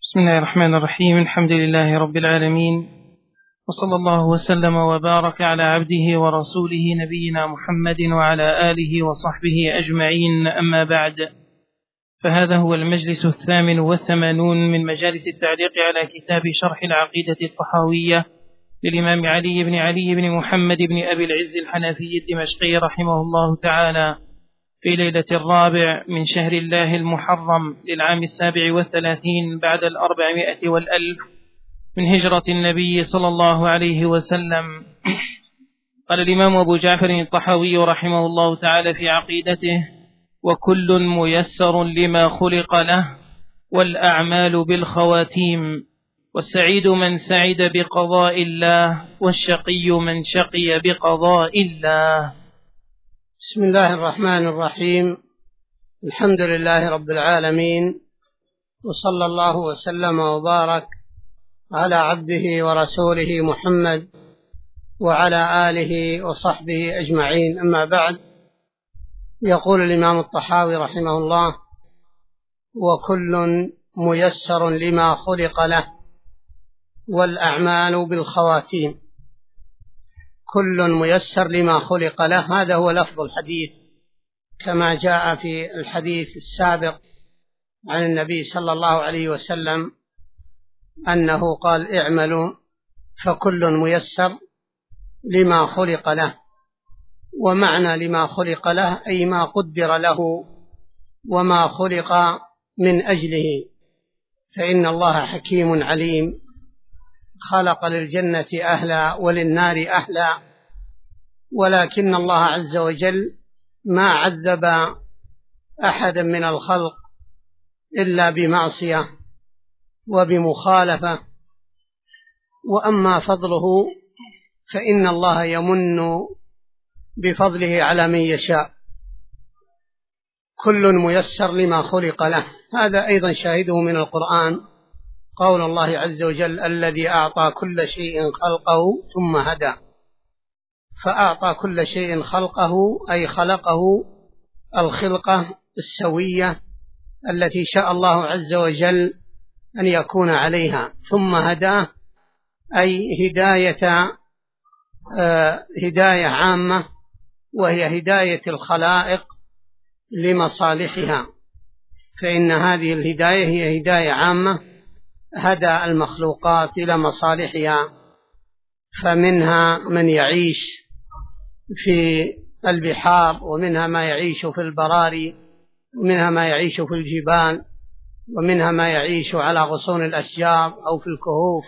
بسم الله الرحمن الرحيم. الحمد لله رب العالمين، وصلى الله وسلم وبارك على عبده ورسوله نبينا محمد وعلى آله وصحبه أجمعين، أما بعد، فهذا هو المجلس 88 من مجالس التعليق على كتاب شرح العقيدة الطحاوية للإمام علي بن محمد بن أبي العز الحنفي الدمشقي رحمه الله تعالى، في ليلة 4 من شهر الله المحرم للعام 37 بعد 400 والألف من هجرة النبي صلى الله عليه وسلم. قال الإمام أبو جعفر الطحاوي رحمه الله تعالى في عقيدته: وكل ميسر لما خلق له، والأعمال بالخواتيم، والسعيد من سعد بقضاء الله، والشقي من شقي بقضاء الله. بسم الله الرحمن الرحيم. الحمد لله رب العالمين، وصلى الله وسلم وبارك على عبده ورسوله محمد وعلى آله وصحبه أجمعين، أما بعد. يقول الإمام الطحاوي رحمه الله: وكل ميسر لما خلق له، والأعمال بالخواتيم. كل ميسر لما خلق له، هذا هو لفظ الحديث كما جاء في الحديث السابق عن النبي صلى الله عليه وسلم أنه قال: اعملوا فكل ميسر لما خلق له. ومعنى لما خلق له أي ما قدر له وما خلق من أجله، فإن الله حكيم عليم، خلق للجنة أهلا وللنار أهلا، ولكن الله عز وجل ما عذب أحدا من الخلق إلا بمعصية وبمخالفة. وأما فضله فإن الله يمن بفضله على من يشاء. كل ميسر لما خلق له، هذا أيضا شاهده من القرآن، قول الله عز وجل: الذي أعطى كل شيء خلقه ثم هدى. فأعطى كل شيء خلقه أي خلقه الخلقة السوية التي شاء الله عز وجل أن يكون عليها، ثم هداه أي هداية عامة، وهي هداية الخلائق لمصالحها، فإن هذه الهداية هي هداية عامة، هدى المخلوقات إلى مصالحها. فمنها من يعيش في البحار، ومنها ما يعيش في البراري، ومنها ما يعيش في الجبال، ومنها ما يعيش على غصون الأشجار أو في الكهوف،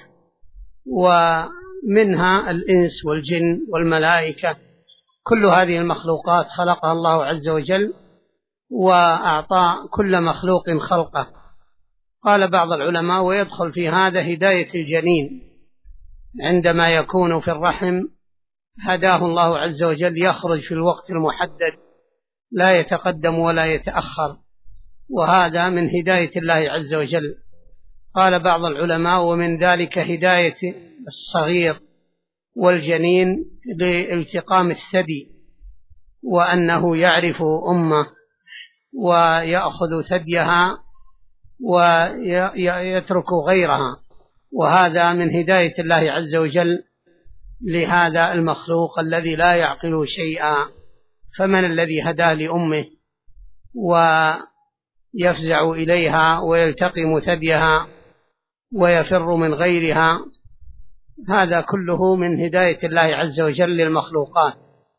ومنها الإنس والجن والملائكة. كل هذه المخلوقات خلقها الله عز وجل، وأعطى كل مخلوق خلقه. قال بعض العلماء: ويدخل في هذا هداية الجنين، عندما يكون في الرحم هداه الله عز وجل، يخرج في الوقت المحدد، لا يتقدم ولا يتأخر، وهذا من هداية الله عز وجل. قال بعض العلماء: ومن ذلك هداية الصغير والجنين لالتقام الثدي، وأنه يعرف أمه ويأخذ ثديها ويترك غيرها، وهذا من هداية الله عز وجل لهذا المخلوق الذي لا يعقل شيئا. فمن الذي هداه لأمه ويفزع إليها ويلتقم ثديها ويفر من غيرها؟ هذا كله من هداية الله عز وجل للمخلوقات.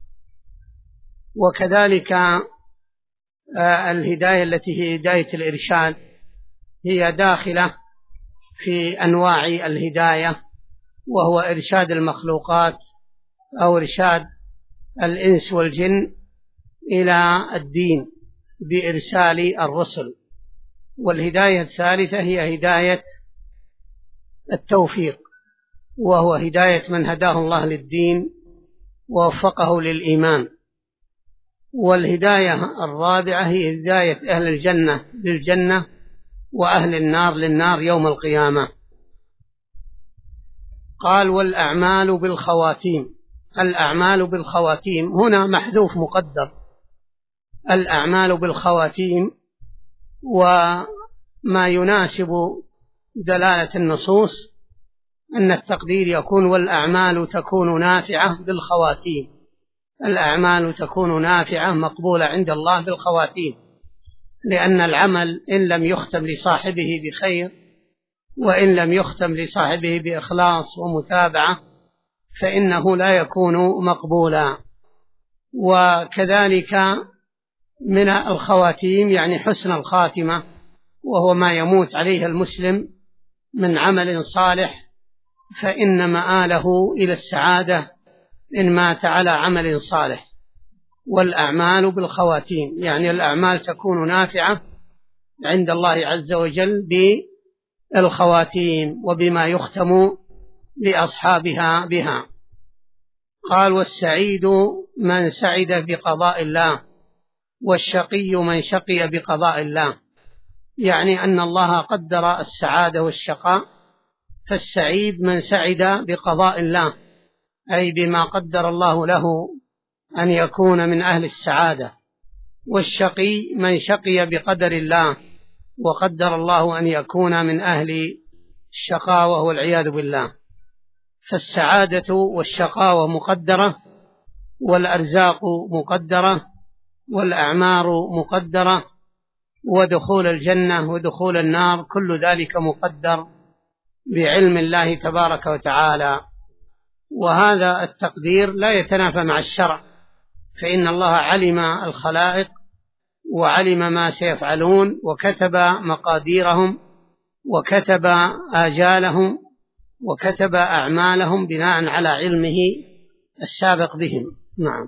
وكذلك الهداية التي هي هداية الإرشاد هي داخلة في أنواع الهداية، وهو إرشاد المخلوقات أو إرشاد الإنس والجن إلى الدين بإرسال الرسل. والهداية الثالثة هي هداية التوفيق، وهو هداية من هداه الله للدين ووفقه للإيمان. والهداية الرابعة هي هداية أهل الجنة للجنة، وأهل النار للنار يوم القيامة. قال: والأعمال بالخواتيم. الأعمال بالخواتيم هنا محذوف مقدر، الأعمال بالخواتيم، وما يناسب دلالة النصوص أن التقدير يكون والأعمال تكون نافعة بالخواتيم، الأعمال تكون نافعة مقبولة عند الله بالخواتيم، لأن العمل إن لم يختم لصاحبه بخير وإن لم يختم لصاحبه بإخلاص ومتابعة فإنه لا يكون مقبولا. وكذلك من الخواتيم يعني حسن الخاتمة، وهو ما يموت عليه المسلم من عمل صالح فإن مآله إلى السعادة إن مات على عمل صالح. والأعمال بالخواتيم يعني الأعمال تكون نافعة عند الله عز وجل بالخواتيم وبما يختم لأصحابها بها. قال: والسعيد من سعد بقضاء الله، والشقي من شقي بقضاء الله، يعني أن الله قدر السعادة والشقاء، فالسعيد من سعد بقضاء الله أي بما قدر الله له أن يكون من أهل السعادة، والشقي من شقي بقدر الله وقدر الله أن يكون من أهل الشقاوة والعياذ بالله. فالسعادة والشقاوة مقدرة، والأرزاق مقدرة، والأعمار مقدرة، ودخول الجنة ودخول النار كل ذلك مقدر بعلم الله تبارك وتعالى. وهذا التقدير لا يتنافى مع الشرع، فإن الله علم الخلائق وعلم ما سيفعلون وكتب مقاديرهم وكتب آجالهم وكتب أعمالهم بناء على علمه السابق بهم. نعم.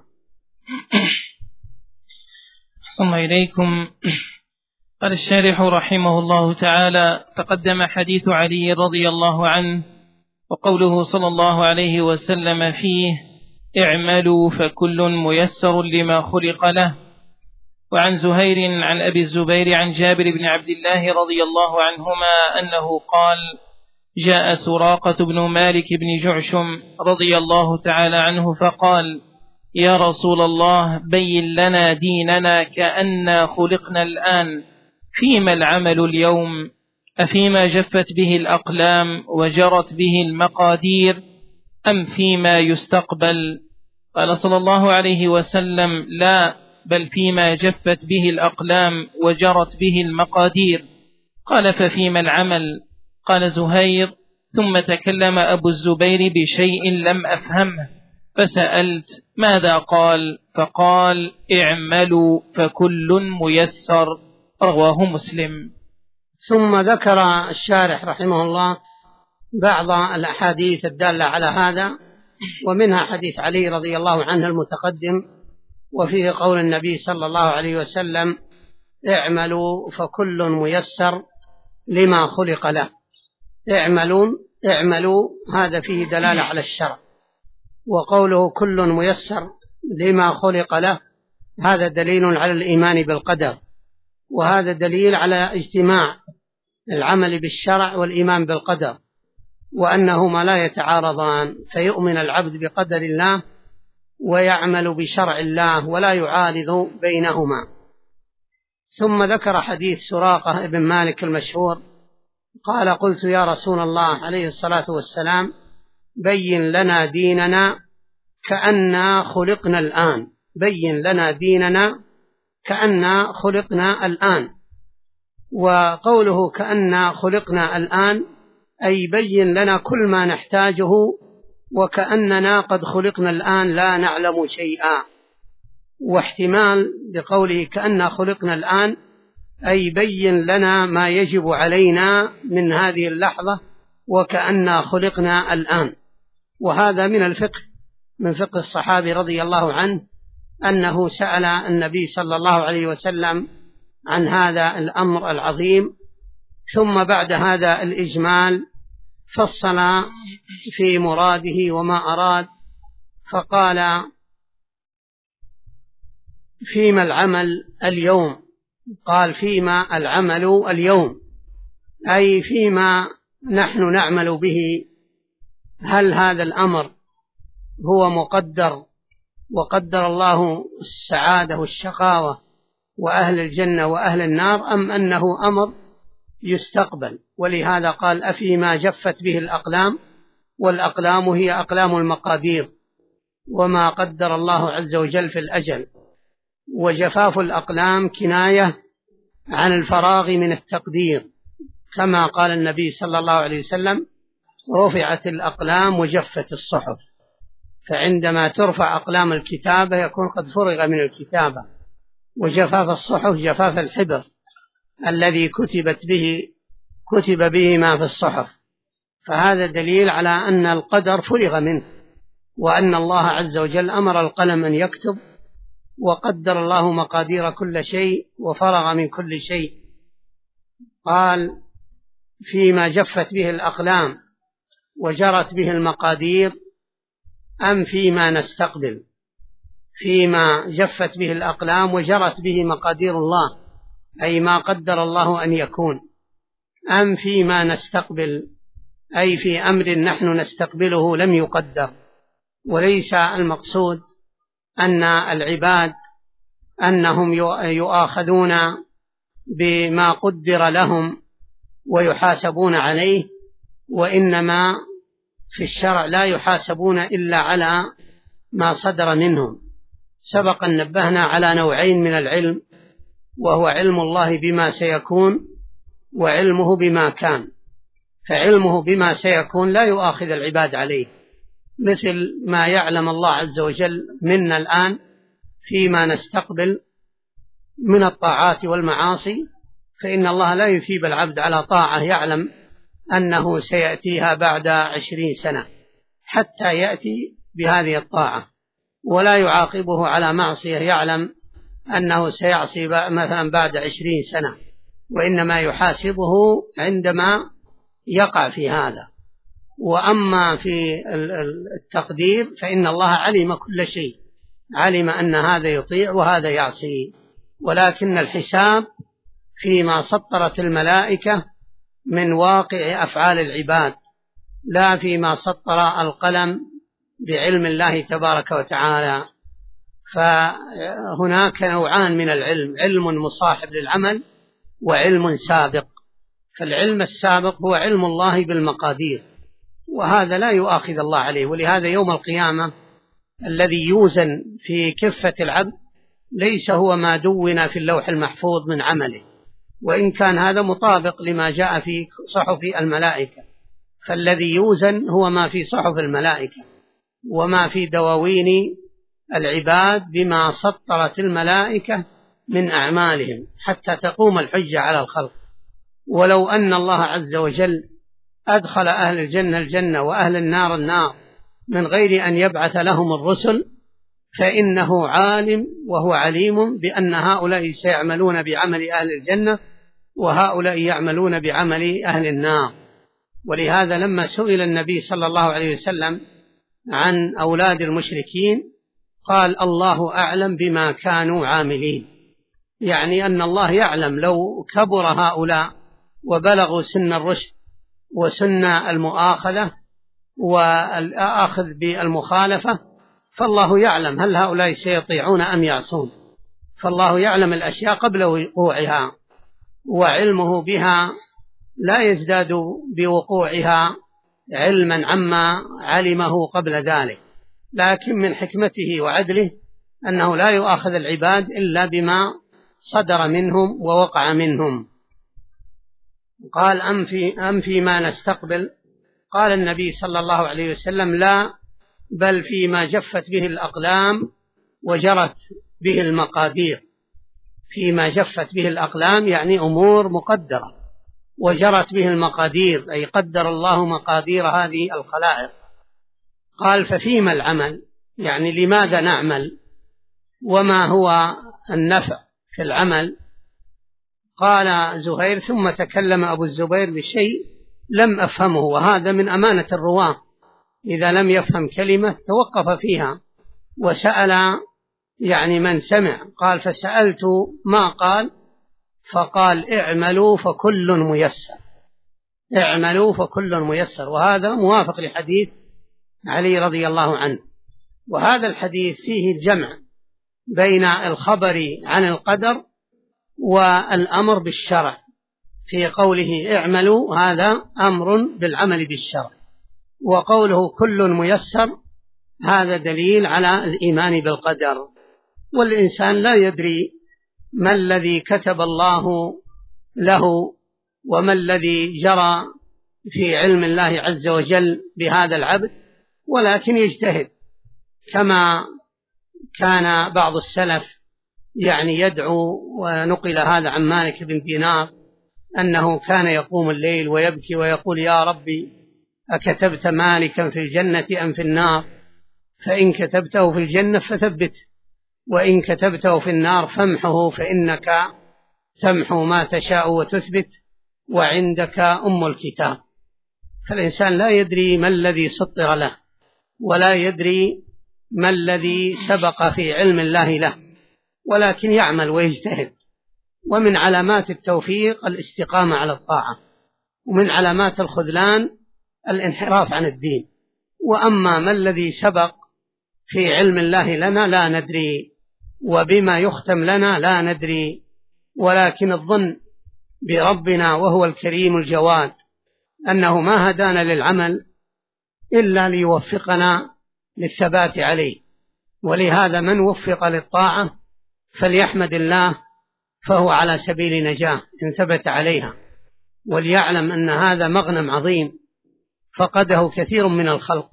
أحسن إليكم. قال الشارح رحمه الله تعالى: تقدم حديث علي رضي الله عنه وقوله صلى الله عليه وسلم فيه: اعملوا فكل ميسر لما خلق له. وعن زهير عن أبي الزبير عن جابر بن عبد الله رضي الله عنهما أنه قال: جاء سراقة بن مالك بن جعشم رضي الله تعالى عنه فقال: يا رسول الله، بين لنا ديننا كأننا خلقنا الآن، فيما العمل اليوم؟ أفيما جفت به الأقلام وجرت به المقادير، أم فيما يستقبل؟ قال صلى الله عليه وسلم: لا، بل فيما جفت به الأقلام وجرت به المقادير. قال: ففيما العمل؟ قال زهير: ثم تكلم أبو الزبير بشيء لم أفهمه، فسألت: ماذا قال؟ فقال: اعملوا فكل ميسر. رواه مسلم. ثم ذكر الشارح رحمه الله بعض الأحاديث الدالة على هذا، ومنها حديث علي رضي الله عنه المتقدم، وفيه قول النبي صلى الله عليه وسلم: اعملوا فكل ميسر لما خلق له. اعملوا هذا فيه دلالة على الشرع، وقوله كل ميسر لما خلق له هذا دليل على الإيمان بالقدر، وهذا دليل على اجتماع العمل بالشرع والإيمان بالقدر، وأنهما لا يتعارضان، فيؤمن العبد بقدر الله ويعمل بشرع الله ولا يعارض بينهما. ثم ذكر حديث سراقة بن مالك المشهور قال: قلت يا رسول الله عليه الصلاة والسلام، بين لنا ديننا كأننا خلقنا الآن. بين لنا ديننا كأننا خلقنا الآن. وقوله كأننا خلقنا الآن أي بين لنا كل ما نحتاجه، وكأننا قد خلقنا الآن لا نعلم شيئا. واحتمال لقوله كأننا خلقنا الآن أي بين لنا ما يجب علينا من هذه اللحظة وكأننا خلقنا الآن. وهذا من الفقه، من فقه الصحابي رضي الله عنه، أنه سأل النبي صلى الله عليه وسلم عن هذا الأمر العظيم، ثم بعد هذا الإجمال فصل في مراده وما أراد، فقال: فيما العمل اليوم؟ قال: فيما العمل اليوم أي فيما نحن نعمل به. هل هذا الأمر هو مقدر وقدر الله السعادة والشقاوة وأهل الجنة وأهل النار، أم أنه أمر يستقبل. ولهذا قال أفيما جفت به الأقلام، والأقلام هي أقلام المقادير وما قدر الله عز وجل في الأجل. وجفاف الأقلام كناية عن الفراغ من التقدير، كما قال النبي صلى الله عليه وسلم رفعت الأقلام وجفت الصحف. فعندما ترفع أقلام الكتابة يكون قد فرغ من الكتابة. وجفاف الصحف جفاف الحبر الذي كتب به ما في الصحف. فهذا دليل على أن القدر فرغ منه، وأن الله عز وجل أمر القلم أن يكتب، وقدر الله مقادير كل شيء وفرغ من كل شيء. قال فيما جفت به الأقلام وجرت به المقادير أم فيما نستقبل. فيما جفت به الأقلام وجرت به مقادير الله، أي ما قدر الله أن يكون. أم فيما نستقبل، أي في أمر نحن نستقبله لم يقدر. وليس المقصود أن العباد أنهم يؤاخذون بما قدر لهم ويحاسبون عليه، وإنما في الشرع لا يحاسبون إلا على ما صدر منهم. سبق أن نبهنا على نوعين من العلم، وهو علم الله بما سيكون وعلمه بما كان. فعلمه بما سيكون لا يؤاخذ العباد عليه، مثل ما يعلم الله عز وجل منا الآن فيما نستقبل من الطاعات والمعاصي، فإن الله لا يثيب العبد على طاعة يعلم أنه سيأتيها بعد 20 سنة حتى يأتي بهذه الطاعة، ولا يعاقبه على معصية يعلم أنه سيعصي مثلا بعد 20 سنة، وإنما يحاسبه عندما يقع في هذا. وأما في التقدير فإن الله علم كل شيء، علم أن هذا يطيع وهذا يعصي، ولكن الحساب فيما سطرت الملائكة من واقع أفعال العباد، لا فيما سطر القلم بعلم الله تبارك وتعالى. فهناك نوعان من العلم، علم مصاحب للعمل وعلم سابق. فالعلم السابق هو علم الله بالمقادير، وهذا لا يؤاخذ الله عليه. ولهذا يوم القيامة الذي يوزن في كفة العبد ليس هو ما دون في اللوح المحفوظ من عمله، وإن كان هذا مطابق لما جاء في صحف الملائكة. فالذي يوزن هو ما في صحف الملائكة وما في دواوين العباد بما سطرت الملائكة من أعمالهم حتى تقوم الحجة على الخلق. ولو أن الله عز وجل أدخل أهل الجنة الجنة وأهل النار النار من غير أن يبعث لهم الرسل، فإنه عالم وهو عليم بأن هؤلاء سيعملون بعمل أهل الجنة وهؤلاء يعملون بعمل أهل النار. ولهذا لما سئل النبي صلى الله عليه وسلم عن أولاد المشركين قال الله أعلم بما كانوا عاملين، يعني أن الله يعلم لو كبر هؤلاء وبلغوا سن الرشد وسن المؤاخذة والآخذ بالمخالفة، فالله يعلم هل هؤلاء سيطيعون أم يعصون. فالله يعلم الأشياء قبل وقوعها، وعلمه بها لا يزداد بوقوعها علما عما علمه قبل ذلك، لكن من حكمته وعدله أنه لا يؤاخذ العباد إلا بما صدر منهم ووقع منهم. قال أم فيما نستقبل. قال النبي صلى الله عليه وسلم لا، بل فيما جفت به الأقلام وجرت به المقادير. فيما جفت به الأقلام يعني أمور مقدرة، وجرت به المقادير أي قدر الله مقادير هذه الخلائق. قال ففيما العمل، يعني لماذا نعمل وما هو النفع في العمل. قال زهير ثم تكلم أبو الزبير بشيء لم أفهمه، وهذا من أمانة الرواة، إذا لم يفهم كلمة توقف فيها وسأل يعني من سمع. قال فسألت ما قال، فقال اعملوا فكل ميسر، اعملوا فكل ميسر. وهذا موافق لحديث علي رضي الله عنه. وهذا الحديث فيه الجمع بين الخبر عن القدر والأمر بالشرع. في قوله اعملوا هذا أمر بالعمل بالشرع، وقوله كل ميسر هذا دليل على الإيمان بالقدر. والإنسان لا يدري ما الذي كتب الله له وما الذي جرى في علم الله عز وجل بهذا العبد، ولكن يجتهد، كما كان بعض السلف يدعو، ونقل هذا عن مالك بن دينار أنه كان يقوم الليل ويبكي ويقول يا ربي أكتبت مالكا في الجنة أم في النار؟ فإن كتبته في الجنة فثبت، وإن كتبته في النار فامحه، فإنك تمحو ما تشاء وتثبت وعندك أم الكتاب. فالإنسان لا يدري ما الذي سطر له، ولا يدري ما الذي سبق في علم الله له، ولكن يعمل ويجتهد. ومن علامات التوفيق الاستقامة على الطاعة، ومن علامات الخذلان الانحراف عن الدين. وأما ما الذي سبق في علم الله لنا لا ندري، وبما يختم لنا لا ندري، ولكن الظن بربنا وهو الكريم الجواد أنه ما هدانا للعمل إلا ليوفقنا للثبات عليه. ولهذا من وفق للطاعة فليحمد الله، فهو على سبيل نجاة إن ثبت عليها، وليعلم أن هذا مغنم عظيم فقده كثير من الخلق.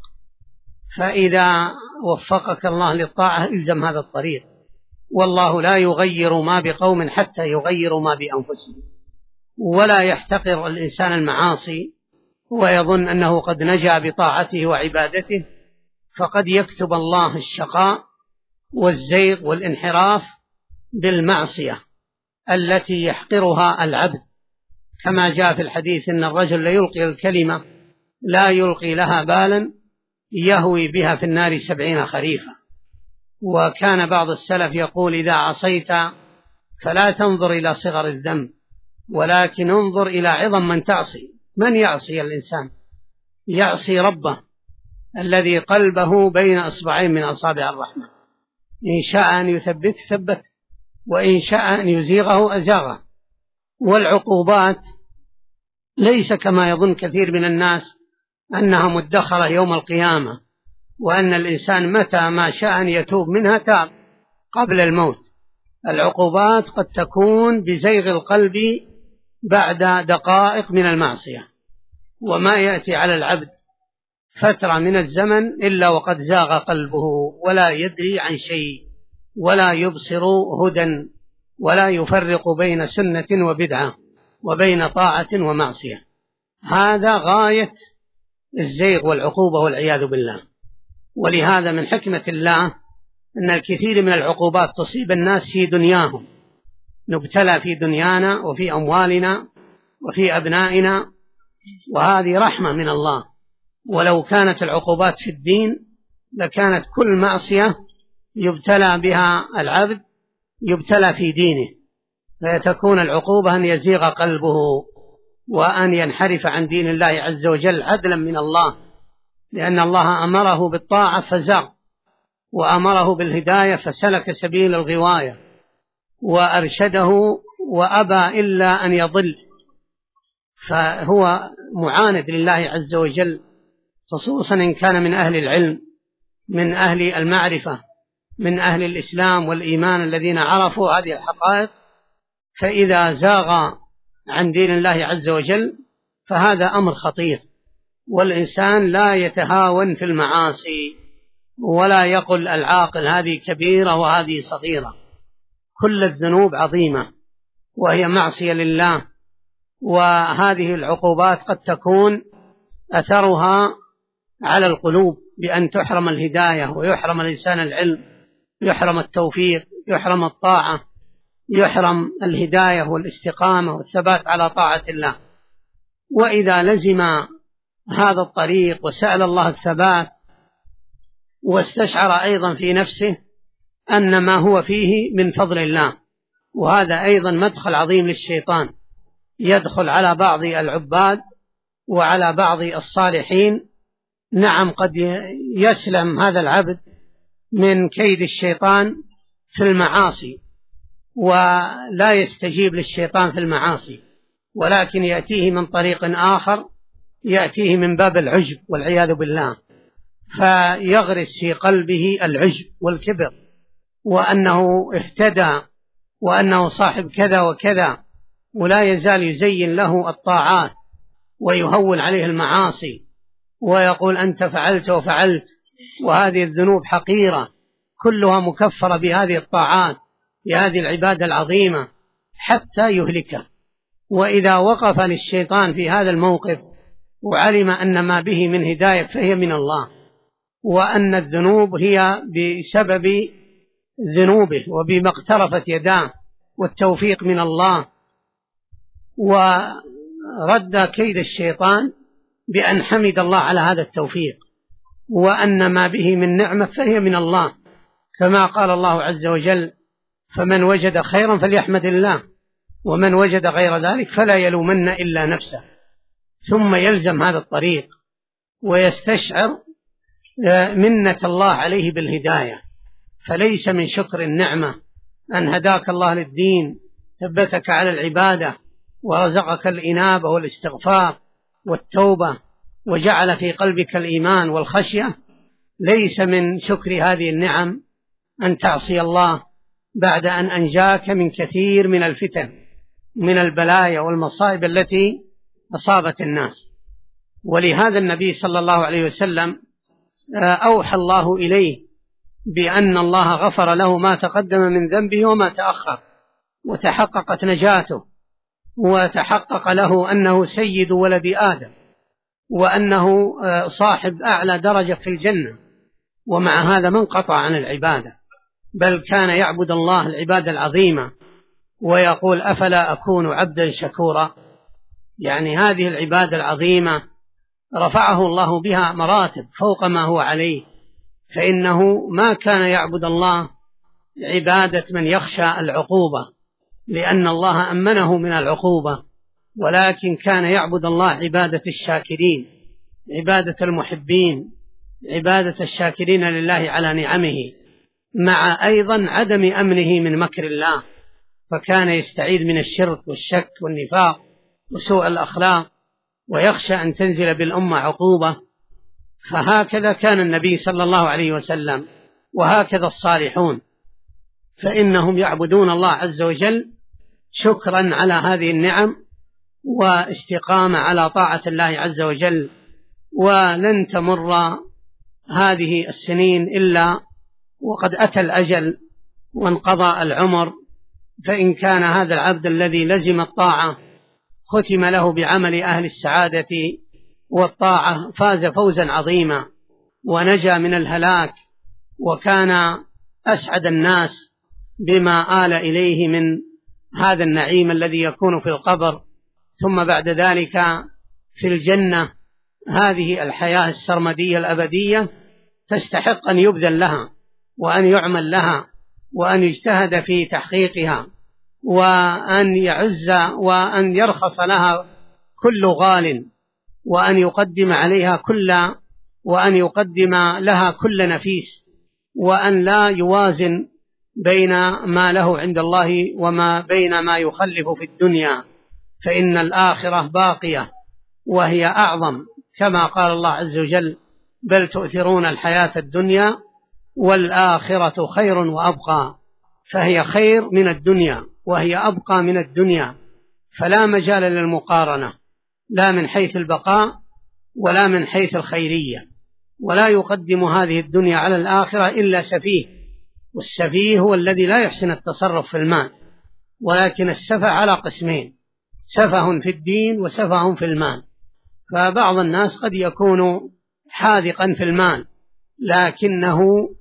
فإذا وفقك الله للطاعة إلزم هذا الطريق، والله لا يغير ما بقوم حتى يغيروا ما بأنفسهم. ولا يحتقر الإنسان المعاصي ويظن أنه قد نجا بطاعته وعبادته، فقد يكتب الله الشقاء والزيغ والانحراف بالمعصية التي يحقرها العبد، كما جاء في الحديث إن الرجل ليلقي الكلمة لا يلقي لها بالا يهوي بها في النار 70 خريفا. وكان بعض السلف يقول إذا عصيت فلا تنظر إلى صغر الذنب، ولكن انظر إلى عظم من تعصي. من يعصي الإنسان؟ يعصي ربه الذي قلبه بين أصبعين من أصابع الرحمن، إن شاء أن يثبت ثبت، وإن شاء أن يزيغه أزاغه. والعقوبات ليس كما يظن كثير من الناس أنها مدخرة يوم القيامة، وأن الإنسان متى ما شاء أن يتوب منها تاب قبل الموت. العقوبات قد تكون بزيغ القلب بعد دقائق من المعصية، وما يأتي على العبد فترة من الزمن إلا وقد زاغ قلبه ولا يدري عن شيء، ولا يبصر هدى، ولا يفرق بين سنة وبدعة، وبين طاعة ومعصية. هذا غاية الزيغ والعقوبة والعياذ بالله. ولهذا من حكمة الله أن الكثير من العقوبات تصيب الناس في دنياهم، نبتلى في دنيانا وفي أموالنا وفي أبنائنا، وهذه رحمة من الله. ولو كانت العقوبات في الدين لكانت كل معصية يبتلى بها العبد يبتلى في دينه، فتكون العقوبة أن يزيغ قلبه وأن ينحرف عن دين الله عز وجل عدلا من الله، لأن الله أمره بالطاعة فزاغ، وأمره بالهداية فسلك سبيل الغواية، وأرشده وأبى إلا أن يضل، فهو معاند لله عز وجل، خصوصا إن كان من أهل العلم، من أهل المعرفة، من أهل الإسلام والإيمان الذين عرفوا هذه الحقائق. فإذا زاغ عن دين الله عز وجل فهذا أمر خطير. والإنسان لا يتهاون في المعاصي، ولا يقل العاقل هذه كبيرة وهذه صغيرة. كل الذنوب عظيمة وهي معصية لله، وهذه العقوبات قد تكون أثرها على القلوب بأن تحرم الهداية، ويحرم الإنسان العلم، يحرم التوفيق، يحرم الطاعة، يحرم الهداية والاستقامة والثبات على طاعة الله. وإذا لزم هذا الطريق وسأل الله الثبات، واستشعر أيضا في نفسه أن ما هو فيه من فضل الله، وهذا أيضا مدخل عظيم للشيطان، يدخل على بعض العباد وعلى بعض الصالحين. نعم قد يسلم هذا العبد من كيد الشيطان في المعاصي، ولا يستجيب للشيطان في المعاصي، ولكن يأتيه من طريق آخر، يأتيه من باب العجب والعياذ بالله، فيغرس في قلبه العجب والكبر، وأنه اهتدى، وأنه صاحب كذا وكذا، ولا يزال يزين له الطاعات ويهون عليه المعاصي، ويقول أنت فعلت وفعلت، وهذه الذنوب حقيرة كلها مكفرة بهذه الطاعات، بهذه العبادة العظيمة، حتى يهلكه. وإذا وقف للشيطان في هذا الموقف وعلم أن ما به من هداية فهي من الله، وأن الذنوب هي بسبب ذنوبه وبما اقترفت يداه، والتوفيق من الله، ورد كيد الشيطان بأن حمد الله على هذا التوفيق، وأن ما به من نعمة فهي من الله، كما قال الله عز وجل: فمن وجد خيرا فليحمد الله، ومن وجد غير ذلك فلا يلومن إلا نفسه. ثم يلزم هذا الطريق ويستشعر منة الله عليه بالهداية، فليس من شكر النعمة أن هداك الله للدين، ثبتك على العبادة، ورزقك الإنابة والاستغفار والتوبة، وجعل في قلبك الإيمان والخشية. ليس من شكر هذه النعم أن تعصي الله بعد أن أنجاك من كثير من الفتن، من البلايا والمصائب التي أصابت الناس. ولهذا النبي صلى الله عليه وسلم أوحى الله إليه بأن الله غفر له ما تقدم من ذنبه وما تأخر، وتحققت نجاته، وتحقق له أنه سيد ولد آدم، وأنه صاحب أعلى درجة في الجنة. ومع هذا ما انقطع عن العبادة، بل كان يعبد الله العبادة العظيمة، ويقول: أفلا أكون عبدا شكورا. يعني هذه العبادة العظيمة رفعه الله بها مراتب فوق ما هو عليه، فإنه ما كان يعبد الله عبادة من يخشى العقوبة، لأن الله أمنه من العقوبة، ولكن كان يعبد الله عبادة الشاكرين، عبادة المحبين، عبادة الشاكرين لله على نعمه، مع أيضا عدم أمنه من مكر الله، فكان يستعيذ من الشرك والشك والنفاق وسوء الأخلاق، ويخشى أن تنزل بالأمة عقوبة. فهكذا كان النبي صلى الله عليه وسلم، وهكذا الصالحون، فإنهم يعبدون الله عز وجل شكرا على هذه النعم، واستقامة على طاعة الله عز وجل. ولن تمر هذه السنين إلا وقد أتى الأجل وانقضى العمر، فإن كان هذا العبد الذي لزم الطاعة ختم له بعمل أهل السعادة والطاعة فاز فوزا عظيما، ونجا من الهلاك، وكان أسعد الناس بما آل إليه من هذا النعيم الذي يكون في القبر، ثم بعد ذلك في الجنة. هذه الحياة السرمدية الأبدية تستحق أن يبذل لها، وأن يعمل لها، وأن يجتهد في تحقيقها، وأن يعز وأن يرخص لها كل غال، وأن يقدم عليها وأن يقدم لها كل نفيس، وأن لا يوازن بين ما له عند الله وما بين ما يخلف في الدنيا، فإن الآخرة باقية وهي أعظم، كما قال الله عز وجل: بل تؤثرون الحياة الدنيا والآخرة خير وأبقى. فهي خير من الدنيا وهي أبقى من الدنيا، فلا مجال للمقارنة، لا من حيث البقاء ولا من حيث الخيرية. ولا يقدم هذه الدنيا على الآخرة إلا سفيه، والسفيه هو الذي لا يحسن التصرف في المال. ولكن السفه على قسمين: سفه في الدين وسفه في المال. فبعض الناس قد يكون حاذقا في المال، لكنه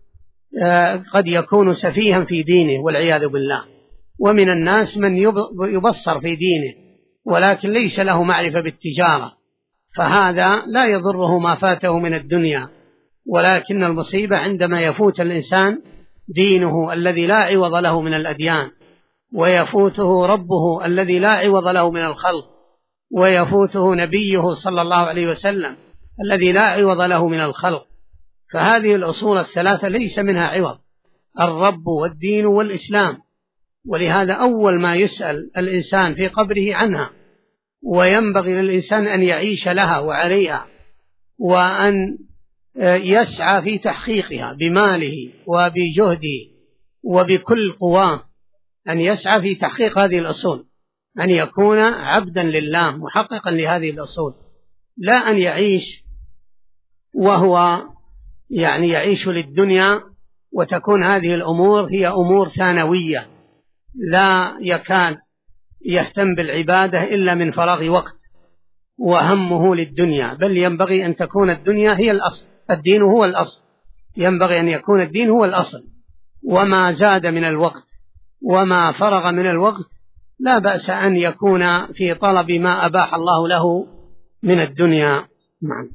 قد يكون سفيها في دينه والعياذ بالله. ومن الناس من يبصر في دينه ولكن ليس له معرفة بالتجارة، فهذا لا يضره ما فاته من الدنيا، ولكن المصيبة عندما يفوت الإنسان دينه الذي لا عوض له من الأديان، ويفوته ربه الذي لا عوض له من الخلق، ويفوته نبيه صلى الله عليه وسلم الذي لا عوض له من الخلق. فهذه الأصول الثلاثة ليس منها عوض: الرب والدين والإسلام. ولهذا أول ما يسأل الإنسان في قبره عنها، وينبغي للإنسان أن يعيش لها وعليها، وأن يسعى في تحقيقها بماله وبجهده وبكل قواه، أن يسعى في تحقيق هذه الأصول، أن يكون عبدا لله محققا لهذه الأصول، لا أن يعيش وهو يعيش للدنيا، وتكون هذه الأمور هي أمور ثانوية لا يكاد يهتم بالعبادة إلا من فراغ وقت وهمه للدنيا، بل ينبغي أن تكون الدنيا هي الأصل، الدين هو الأصل، ينبغي أن يكون الدين هو الأصل، وما زاد من الوقت وما فرغ من الوقت لا بأس أن يكون في طلب ما أباح الله له من الدنيا. نعم.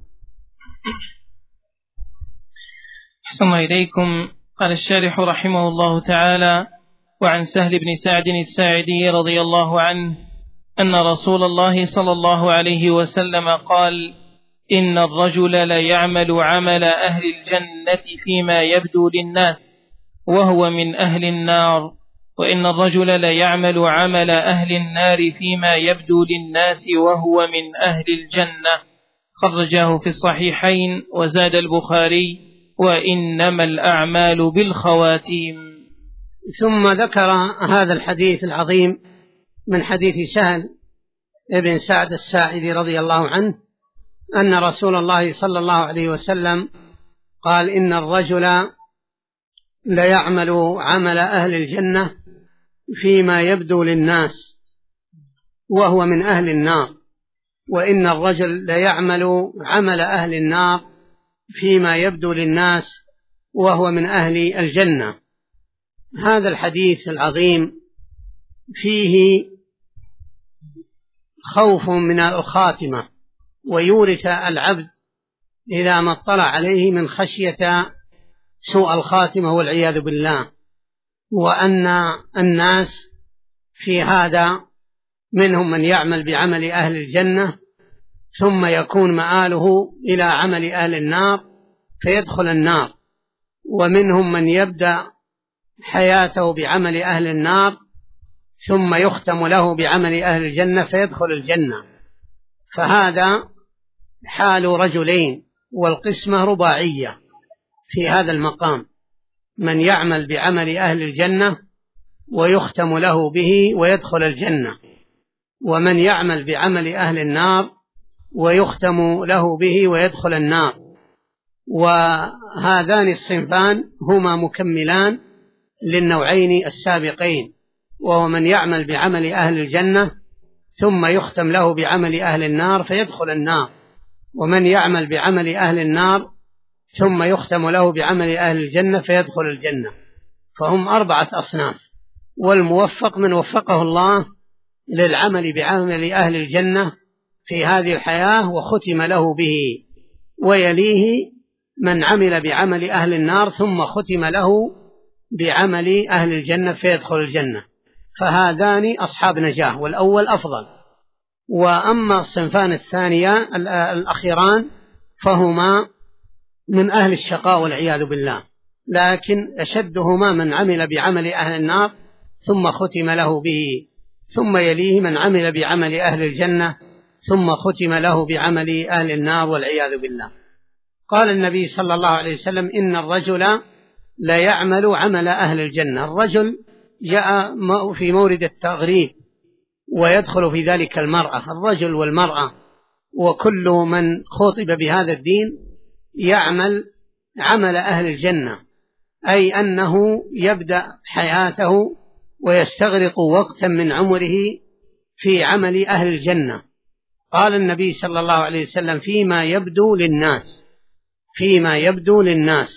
أحسن إليكم. قال الشارح رحمه الله تعالى: وعن سهل بن سعد الساعدي رضي الله عنه أن رسول الله صلى الله عليه وسلم قال: إن الرجل ليعمل عمل أهل الجنة فيما يبدو للناس وهو من أهل النار، وإن الرجل ليعمل عمل أهل النار فيما يبدو للناس وهو من أهل الجنة. خرجاه في الصحيحين. وزاد البخاري: وإنما الأعمال بالخواتيم. ثم ذكر هذا الحديث العظيم من حديث سهل بن سعد الساعدي رضي الله عنه أن رسول الله صلى الله عليه وسلم قال: إن الرجل ليعمل عمل أهل الجنة فيما يبدو للناس وهو من أهل النار، وإن الرجل ليعمل عمل أهل النار فيما يبدو للناس وهو من أهل الجنة. هذا الحديث العظيم فيه خوف من الخاتمة، ويورث العبد إذا ما اطلع عليه من خشية سوء الخاتمة والعياذ بالله، وأن الناس في هذا منهم من يعمل بعمل أهل الجنة ثم يكون مآله إلى عمل أهل النار فيدخل النار، ومنهم من يبدأ حياته بعمل أهل النار ثم يختم له بعمل أهل الجنة فيدخل الجنة. فهذا حال رجلين، والقسمة رباعية في هذا المقام: من يعمل بعمل أهل الجنة ويختم له به ويدخل الجنة، ومن يعمل بعمل أهل النار ويختم له به ويدخل النار. وهذان الصنفان هما مكملان للنوعين السابقين، وهو من يعمل بعمل أهل الجنة ثم يختم له بعمل أهل النار فيدخل النار، ومن يعمل بعمل أهل النار ثم يختم له بعمل أهل الجنة فيدخل الجنة. فهم 4 أصناف، والموفق من وفقه الله للعمل بعمل أهل الجنة في هذه الحياة وختم له به، ويليه من عمل بعمل أهل النار ثم ختم له بعمل أهل الجنة فيدخل الجنة. فهذان أصحاب نجاة، والأول أفضل. وأما الصنفان الثانية الأخيران فهما من أهل الشقاء والعياذ بالله، لكن أشدهما من عمل بعمل أهل النار ثم ختم له به، ثم يليه من عمل بعمل أهل الجنة ثم ختم له بعمل أهل النار والعياذ بالله. قال النبي صلى الله عليه وسلم: إن الرجل لا يعمل عمل أهل الجنة. الرجل جاء في مورد التغريب، ويدخل في ذلك المرأة، الرجل والمرأة، وكل من خاطب بهذا الدين يعمل عمل أهل الجنة، أي أنه يبدأ حياته ويستغرق وقتا من عمره في عمل أهل الجنة. قال النبي صلى الله عليه وسلم: فيما يبدو للناس، فيما يبدو للناس.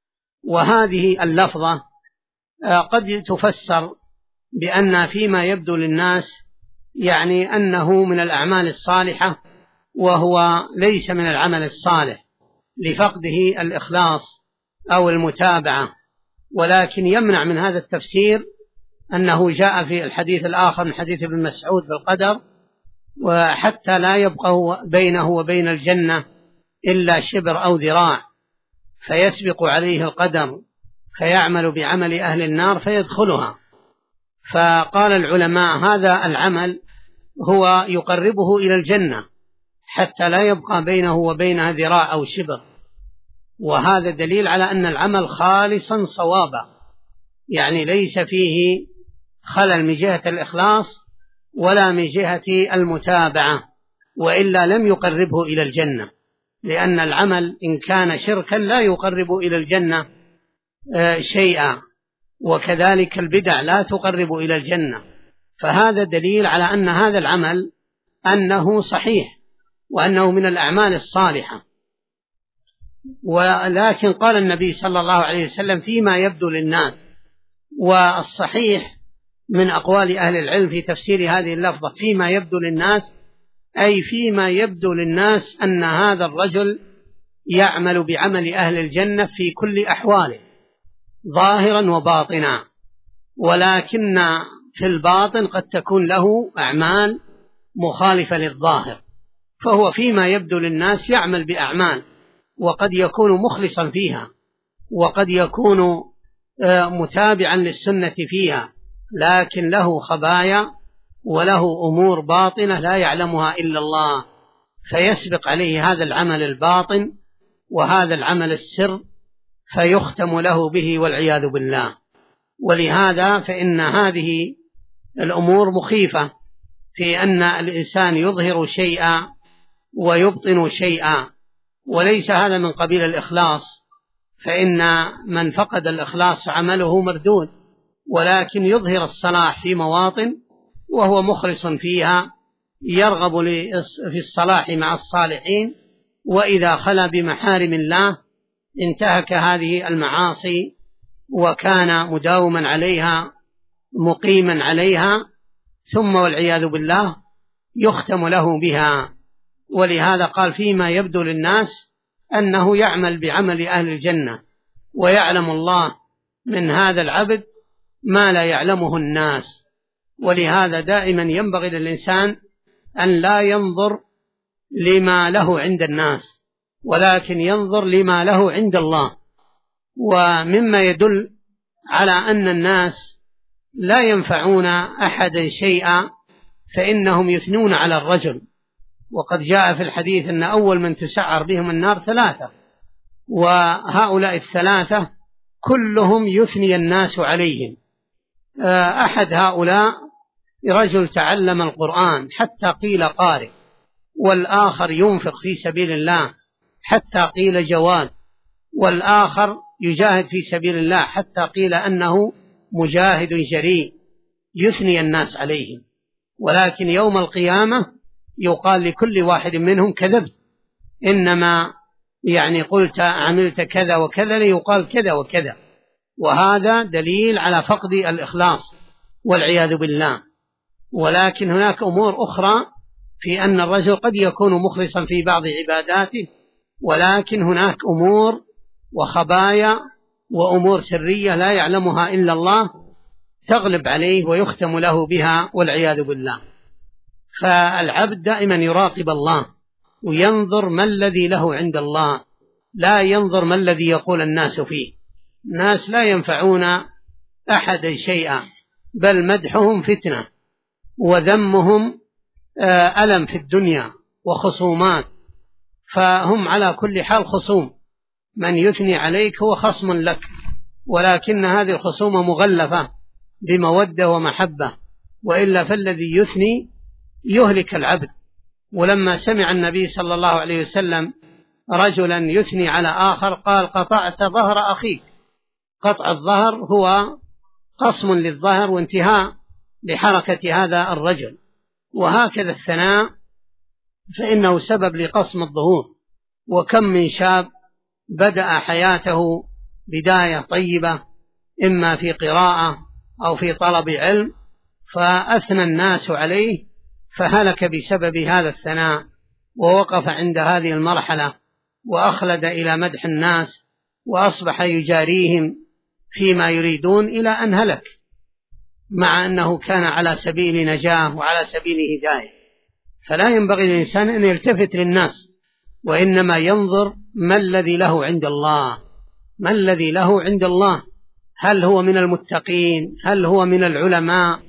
وهذه اللفظة قد تفسر بأن فيما يبدو للناس يعني أنه من الأعمال الصالحة، وهو ليس من العمل الصالح لفقده الإخلاص أو المتابعة. ولكن يمنع من هذا التفسير أنه جاء في الحديث الآخر من حديث ابن مسعود بالقدر: وحتى لا يبقى بينه وبين الجنة إلا شبر أو ذراع، فيسبق عليه القدر فيعمل بعمل أهل النار فيدخلها. فقال العلماء: هذا العمل هو يقربه إلى الجنة حتى لا يبقى بينه وبينها ذراع أو شبر. وهذا دليل على أن العمل خالصا صوابا، يعني ليس فيه خلل من جهة الإخلاص ولا من جهة المتابعة، وإلا لم يقربه إلى الجنة، لأن العمل إن كان شركا لا يقرب إلى الجنة شيئا، وكذلك البدع لا تقرب إلى الجنة. فهذا دليل على أن هذا العمل أنه صحيح وأنه من الأعمال الصالحة. ولكن قال النبي صلى الله عليه وسلم فيما يبدو للناس، والصحيح من أقوال أهل العلم في تفسير هذه اللفظة فيما يبدو للناس، أي فيما يبدو للناس أن هذا الرجل يعمل بعمل أهل الجنة في كل أحواله ظاهرا وباطنا، ولكن في الباطن قد تكون له أعمال مخالفة للظاهر، فهو فيما يبدو للناس يعمل بأعمال وقد يكون مخلصا فيها، وقد يكون متابعا للسنة فيها، لكن له خبايا وله أمور باطنة لا يعلمها إلا الله، فيسبق عليه هذا العمل الباطن وهذا العمل السر فيختم له به والعياذ بالله. ولهذا فإن هذه الأمور مخيفة في أن الإنسان يظهر شيئا ويبطن شيئا، وليس هذا من قبيل الإخلاص، فإن من فقد الإخلاص عمله مردود، ولكن يظهر الصلاح في مواطن وهو مخلص فيها، يرغب في الصلاح مع الصالحين، وإذا خلا بمحارم الله انتهك هذه المعاصي وكان مداوما عليها مقيما عليها، ثم والعياذ بالله يختم له بها. ولهذا قال فيما يبدو للناس أنه يعمل بعمل أهل الجنة، ويعلم الله من هذا العبد ما لا يعلمه الناس. ولهذا دائما ينبغي للإنسان أن لا ينظر لما له عند الناس، ولكن ينظر لما له عند الله. ومما يدل على أن الناس لا ينفعون أحدا شيئا فإنهم يثنون على الرجل، وقد جاء في الحديث أن أول من تسعر بهم النار 3، وهؤلاء ال3 كلهم يثني الناس عليهم. أحد هؤلاء رجل تعلم القرآن حتى قيل قارئ، والآخر ينفق في سبيل الله حتى قيل جواد، والآخر يجاهد في سبيل الله حتى قيل أنه مجاهد جريء، يثني الناس عليهم. ولكن يوم القيامة يقال لكل واحد منهم كذبت، إنما يعني قلت عملت كذا وكذا ليقال كذا وكذا. وهذا دليل على فقد الإخلاص والعياذ بالله. ولكن هناك أمور أخرى في أن الرجل قد يكون مخلصا في بعض عباداته، ولكن هناك أمور وخبايا وأمور سرية لا يعلمها إلا الله تغلب عليه ويختم له بها والعياذ بالله. فالعبد دائما يراقب الله وينظر ما الذي له عند الله، لا ينظر ما الذي يقول الناس فيه. الناس لا ينفعون أحدا شيئا، بل مدحهم فتنة وذمهم ألم في الدنيا وخصومات، فهم على كل حال خصوم. من يثني عليك هو خصم لك، ولكن هذه الخصومة مغلفة بمودة ومحبة، وإلا فالذي يثني يهلك العبد. ولما سمع النبي صلى الله عليه وسلم رجلا يثني على آخر قال قطعت ظهر أخيك. قطع الظهر هو قصم للظهر وانتهاء لحركة هذا الرجل. وهكذا الثناء فإنه سبب لقصم الظهور. وكم من شاب بدأ حياته بداية طيبة إما في قراءة أو في طلب علم، فأثنى الناس عليه فهلك بسبب هذا الثناء، ووقف عند هذه المرحلة وأخلد إلى مدح الناس وأصبح يجاريهم فيما يريدون إلى أن هلك، مع أنه كان على سبيل نجاة وعلى سبيل هداية. فلا ينبغي للإنسان أن يلتفت للناس، وإنما ينظر ما الذي له عند الله، ما الذي له عند الله، هل هو من المتقين، هل هو من العلماء،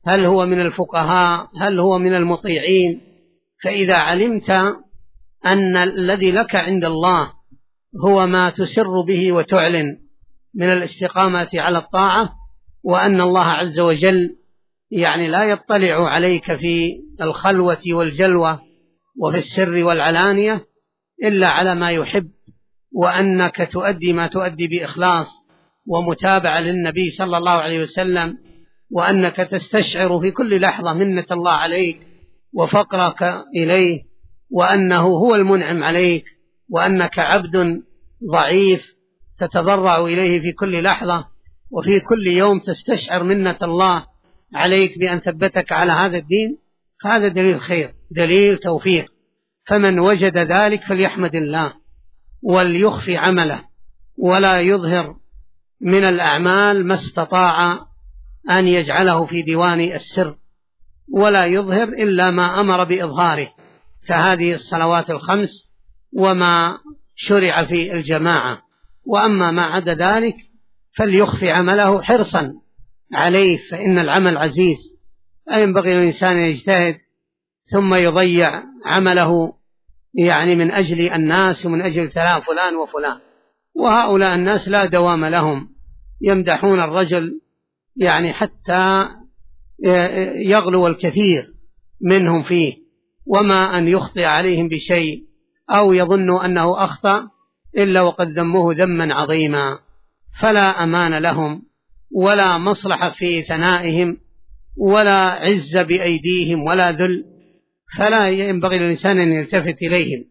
هل هو من الفقهاء؟ هل هو من المطيعين؟ فإذا علمت أن الذي لك عند الله هو ما تسر به وتعلن من الاستقامة على الطاعة، وأن الله عز وجل يعني لا يطلع عليك في الخلوة والجلوة وفي السر والعلانية إلا على ما يحب، وأنك تؤدي ما تؤدي بإخلاص ومتابعة للنبي صلى الله عليه وسلم، وأنك تستشعر في كل لحظة منة الله عليك وفقرك إليه، وأنه هو المنعم عليك، وأنك عبد ضعيف تتضرع إليه في كل لحظة، وفي كل يوم تستشعر منة الله عليك بأن ثبتك على هذا الدين. هذا دليل خير، دليل توفيق. فمن وجد ذلك فليحمد الله وليخفي عمله، ولا يظهر من الأعمال ما استطاع أن يجعله في ديوان السر، ولا يظهر إلا ما أمر بإظهاره، كهذه الصلوات الخمس وما شرع في الجماعة. وأما ما عدا ذلك فليخفي عمله حرصا عليه، فإن العمل عزيز، لا ينبغي للإنسان أن يجتهد ثم يضيع عمله يعني من أجل الناس ومن أجل فلان وفلان. وهؤلاء الناس لا دوام لهم، يمدحون الرجل يعني حتى يغلو الكثير منهم فيه، وما أن يخطئ عليهم بشيء أو يظن أنه أخطأ إلا وقد ذموه ذما عظيما. فلا أمان لهم ولا مصلحة في ثنائهم ولا عز بأيديهم ولا ذل، فلا ينبغي للإنسان أن يلتفت إليهم.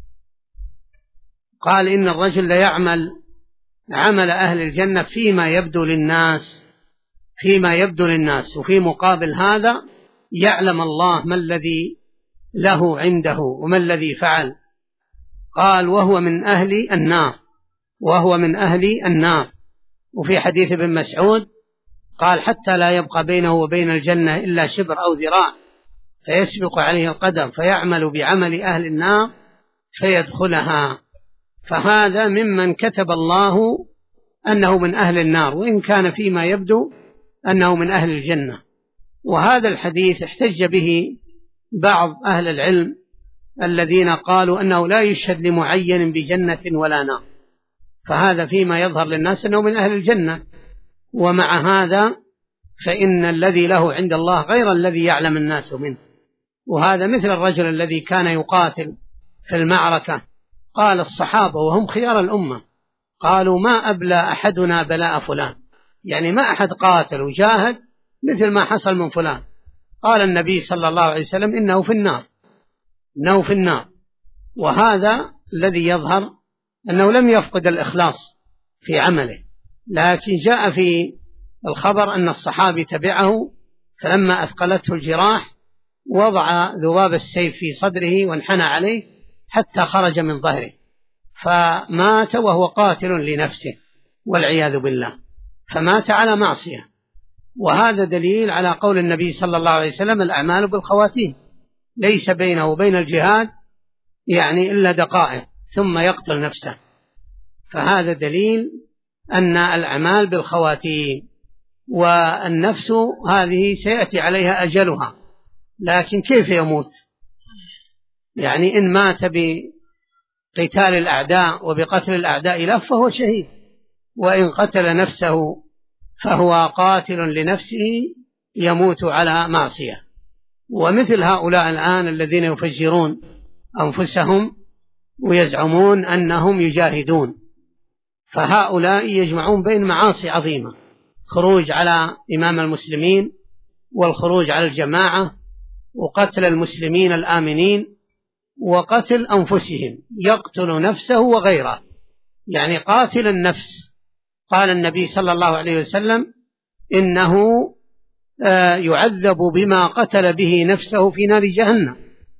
قال إن الرجل ليعمل عمل أهل الجنة فيما يبدو للناس، وفي مقابل هذا يعلم الله ما الذي له عنده وما الذي فعل. قال وهو من أهل النار. وفي حديث ابن مسعود قال حتى لا يبقى بينه وبين الجنة إلا شبر أو ذراع، فيسبق عليه القدر فيعمل بعمل أهل النار فيدخلها. فهذا ممن كتب الله أنه من أهل النار، وإن كان فيما يبدو أنه من أهل الجنة. وهذا الحديث احتج به بعض أهل العلم الذين قالوا أنه لا يشهد لمعين بجنة ولا نار، فهذا فيما يظهر للناس أنه من أهل الجنة. ومع هذا فإن الذي له عند الله غير الذي يعلم الناس منه. وهذا مثل الرجل الذي كان يقاتل في المعركة، قال الصحابة وهم خيار الأمة قالوا ما أبلى أحدنا بلاء فلان، يعني ما أحد قاتل وجاهد مثل ما حصل من فلان. قال النبي صلى الله عليه وسلم إنه في النار. وهذا الذي يظهر أنه لم يفقد الإخلاص في عمله، لكن جاء في الخبر أن الصحابي تبعه فلما أثقلته الجراح وضع ذباب السيف في صدره وانحنى عليه حتى خرج من ظهره، فمات وهو قاتل لنفسه والعياذ بالله، فمات على معصية. وهذا دليل على قول النبي صلى الله عليه وسلم الأعمال بالخواتيم، ليس بينه وبين الجهاد يعني إلا دقائق ثم يقتل نفسه. فهذا دليل أن الأعمال بالخواتيم. والنفس هذه سيأتي عليها أجلها، لكن كيف يموت؟ يعني إن مات بقتال الأعداء وبقتل الأعداء له فهو شهيد، وإن قتل نفسه فهو قاتل لنفسه يموت على معصية. ومثل هؤلاء الآن الذين يفجرون أنفسهم ويزعمون أنهم يجاهدون، فهؤلاء يجمعون بين معاصي عظيمة: خروج على إمام المسلمين، والخروج على الجماعة، وقتل المسلمين الآمنين، وقتل أنفسهم، يقتل نفسه وغيره، يعني قاتل النفس. قال النبي صلى الله عليه وسلم إنه يعذب بما قتل به نفسه في نار جهنم،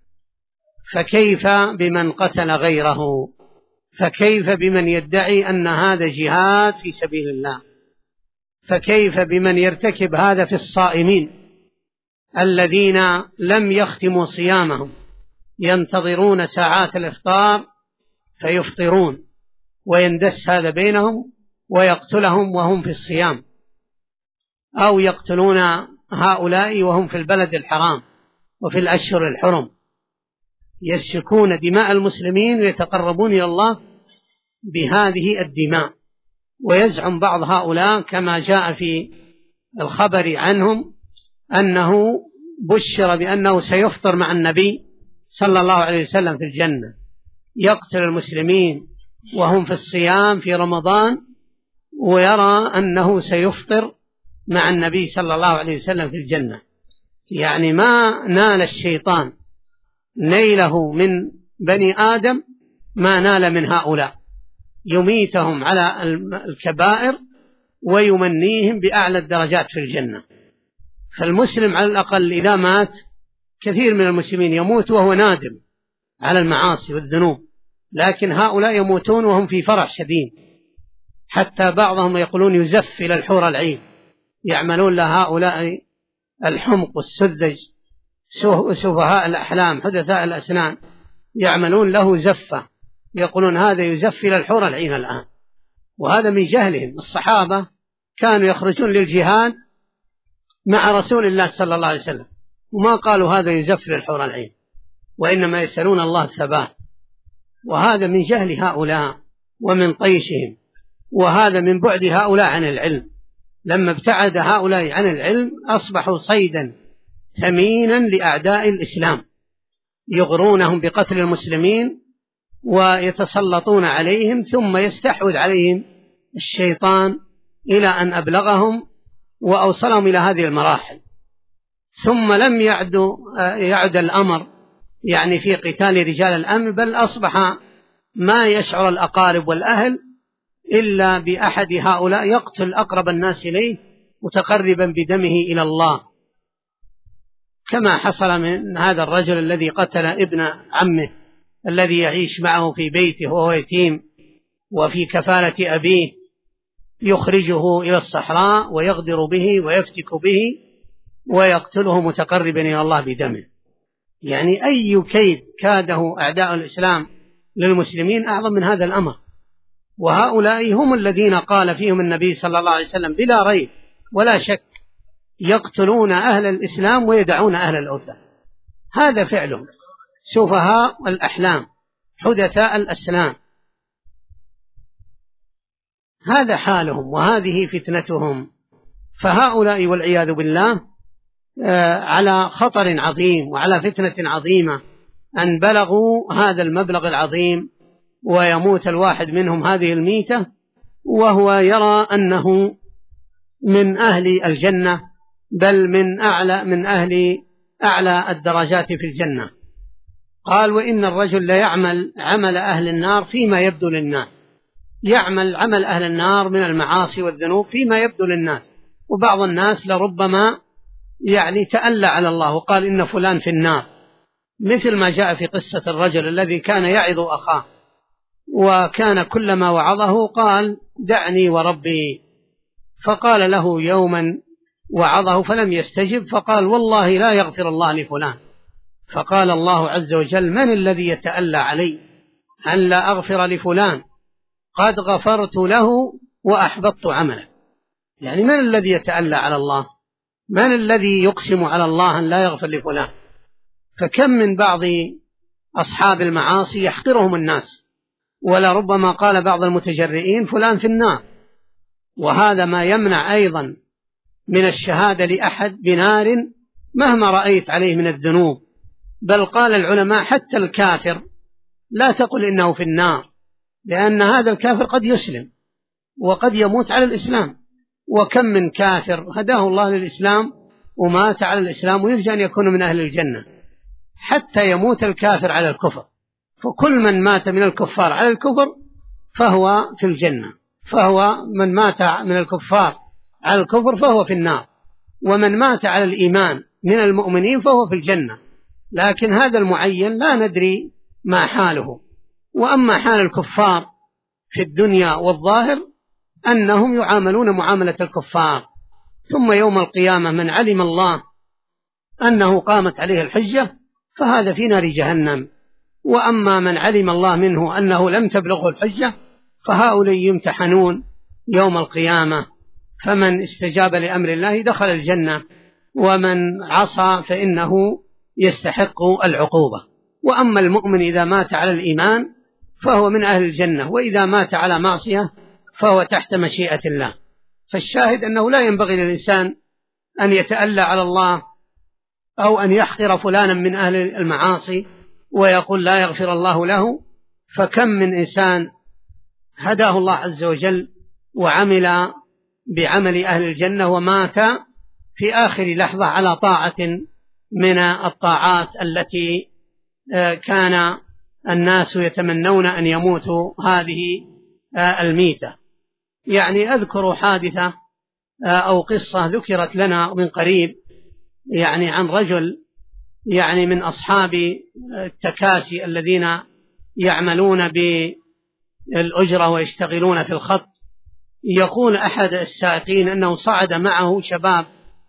فكيف بمن قتل غيره؟ فكيف بمن يدعي أن هذا جهاد في سبيل الله؟ فكيف بمن يرتكب هذا في الصائمين الذين لم يختموا صيامهم، ينتظرون ساعات الإفطار فيفطرون، ويندس هذا بينهم ويقتلهم وهم في الصيام، أو يقتلون هؤلاء وهم في البلد الحرام وفي الأشهر الحرم، يسفكون دماء المسلمين ويتقربون إلى الله بهذه الدماء. ويزعم بعض هؤلاء كما جاء في الخبر عنهم أنه بشر بأنه سيفطر مع النبي صلى الله عليه وسلم في الجنة، يقتل المسلمين وهم في الصيام في رمضان، ويرى أنه سيفطر مع النبي صلى الله عليه وسلم في الجنة. يعني ما نال الشيطان نيله من بني آدم ما نال من هؤلاء، يميتهم على الكبائر ويمنيهم بأعلى الدرجات في الجنة. فالمسلم على الأقل إذا مات، كثير من المسلمين يموت وهو نادم على المعاصي والذنوب، لكن هؤلاء يموتون وهم في فرح شديد، حتى بعضهم يقولون يزف إلى الحور العين، يعملون لهؤلاء الحمق والسذج سفهاء الأحلام حدثاء الأسنان، يعملون له زفة، يقولون هذا يزف إلى الحور العين الآن. وهذا من جهلهم. الصحابة كانوا يخرجون للجهاد مع رسول الله صلى الله عليه وسلم وما قالوا هذا يزف للحور العين، وإنما يسألون الله الثبات. وهذا من جهل هؤلاء ومن طيشهم، وهذا من بعد هؤلاء عن العلم. لما ابتعد هؤلاء عن العلم أصبحوا صيدا ثمينا لأعداء الإسلام، يغرونهم بقتل المسلمين ويتسلطون عليهم، ثم يستحوذ عليهم الشيطان إلى أن أبلغهم وأوصلهم إلى هذه المراحل. ثم لم يعد الأمر يعني في قتال رجال الأمن، بل أصبح ما يشعر الأقارب والأهل إلا بأحد هؤلاء يقتل أقرب الناس إليه متقربا بدمه إلى الله، كما حصل من هذا الرجل الذي قتل ابن عمه الذي يعيش معه في بيته وهو يتيم وفي كفالة أبيه، يخرجه إلى الصحراء ويغدر به ويفتك به ويقتله متقربا إلى الله بدمه. يعني أي كيد كاده أعداء الإسلام للمسلمين أعظم من هذا الأمر. وهؤلاء هم الذين قال فيهم النبي صلى الله عليه وسلم بلا ريب ولا شك: يقتلون أهل الإسلام ويدعون أهل الأوثان. هذا فعلهم، سفهاء الأحلام حدثاء الأسنان، هذا حالهم وهذه فتنتهم. فهؤلاء والعياذ بالله على خطر عظيم وعلى فتنة عظيمة أن بلغوا هذا المبلغ العظيم، ويموت الواحد منهم هذه الميتة وهو يرى أنه من أهل الجنة، بل من أهل أعلى الدرجات في الجنة. قال: وإن الرجل ليعمل عمل أهل النار فيما يبدو للناس، يعمل عمل أهل النار من المعاصي والذنوب فيما يبدو للناس. وبعض الناس لربما يعني تألى على الله وقال إن فلان في النار، مثل ما جاء في قصة الرجل الذي كان يعظ أخاه، وكان كلما وعظه قال: دعني وربي. فقال له يوما وعظه فلم يستجب، فقال: والله لا يغفر الله لفلان. فقال الله عز وجل: من الذي يتألى علي أن لا أغفر لفلان؟ قد غفرت له وأحبطت عمله. يعني من الذي يتألى على الله؟ من الذي يقسم على الله أن لا يغفر لفلان؟ فكم من بعض أصحاب المعاصي يحقرهم الناس، ولربما قال بعض المتجرئين: فلان في النار. وهذا ما يمنع أيضا من الشهادة لأحد بنار مهما رأيت عليه من الذنوب. بل قال العلماء: حتى الكافر لا تقل إنه في النار، لأن هذا الكافر قد يسلم وقد يموت على الإسلام. وكم من كافر هداه الله للإسلام ومات على الإسلام ويرجى أن يكون من أهل الجنة، حتى يموت الكافر على الكفر. فكل من مات من الكفار على الكفر فهو في الجنة، فهو من مات من الكفار على الكفر فهو في النار، ومن مات على الإيمان من المؤمنين فهو في الجنة. لكن هذا المعين لا ندري ما حاله. وأما حال الكفار في الدنيا والظاهر أنهم يعاملون معاملة الكفار، ثم يوم القيامة من علم الله أنه قامت عليه الحجة فهذا في نار جهنم. وأما من علم الله منه أنه لم تبلغه الحجة فهؤلاء يمتحنون يوم القيامة، فمن استجاب لأمر الله دخل الجنة، ومن عصى فإنه يستحق العقوبة. وأما المؤمن إذا مات على الإيمان فهو من أهل الجنة، وإذا مات على معصية فهو تحت مشيئة الله. فالشاهد أنه لا ينبغي للإنسان أن يتألى على الله أو أن يحقر فلانا من أهل المعاصي ويقول لا يغفر الله له. فكم من إنسان هداه الله عز وجل وعمل بعمل أهل الجنة ومات في آخر لحظة على طاعة من الطاعات التي كان الناس يتمنون أن يموتوا هذه الميتة. يعني أذكر حادثة أو قصة ذكرت لنا من قريب، يعني عن رجل يعني من أصحاب التكاسي الذين يعملون بالأجرة ويشتغلون في الخط. يقول أحد السائقين أنه صعد معه شباب،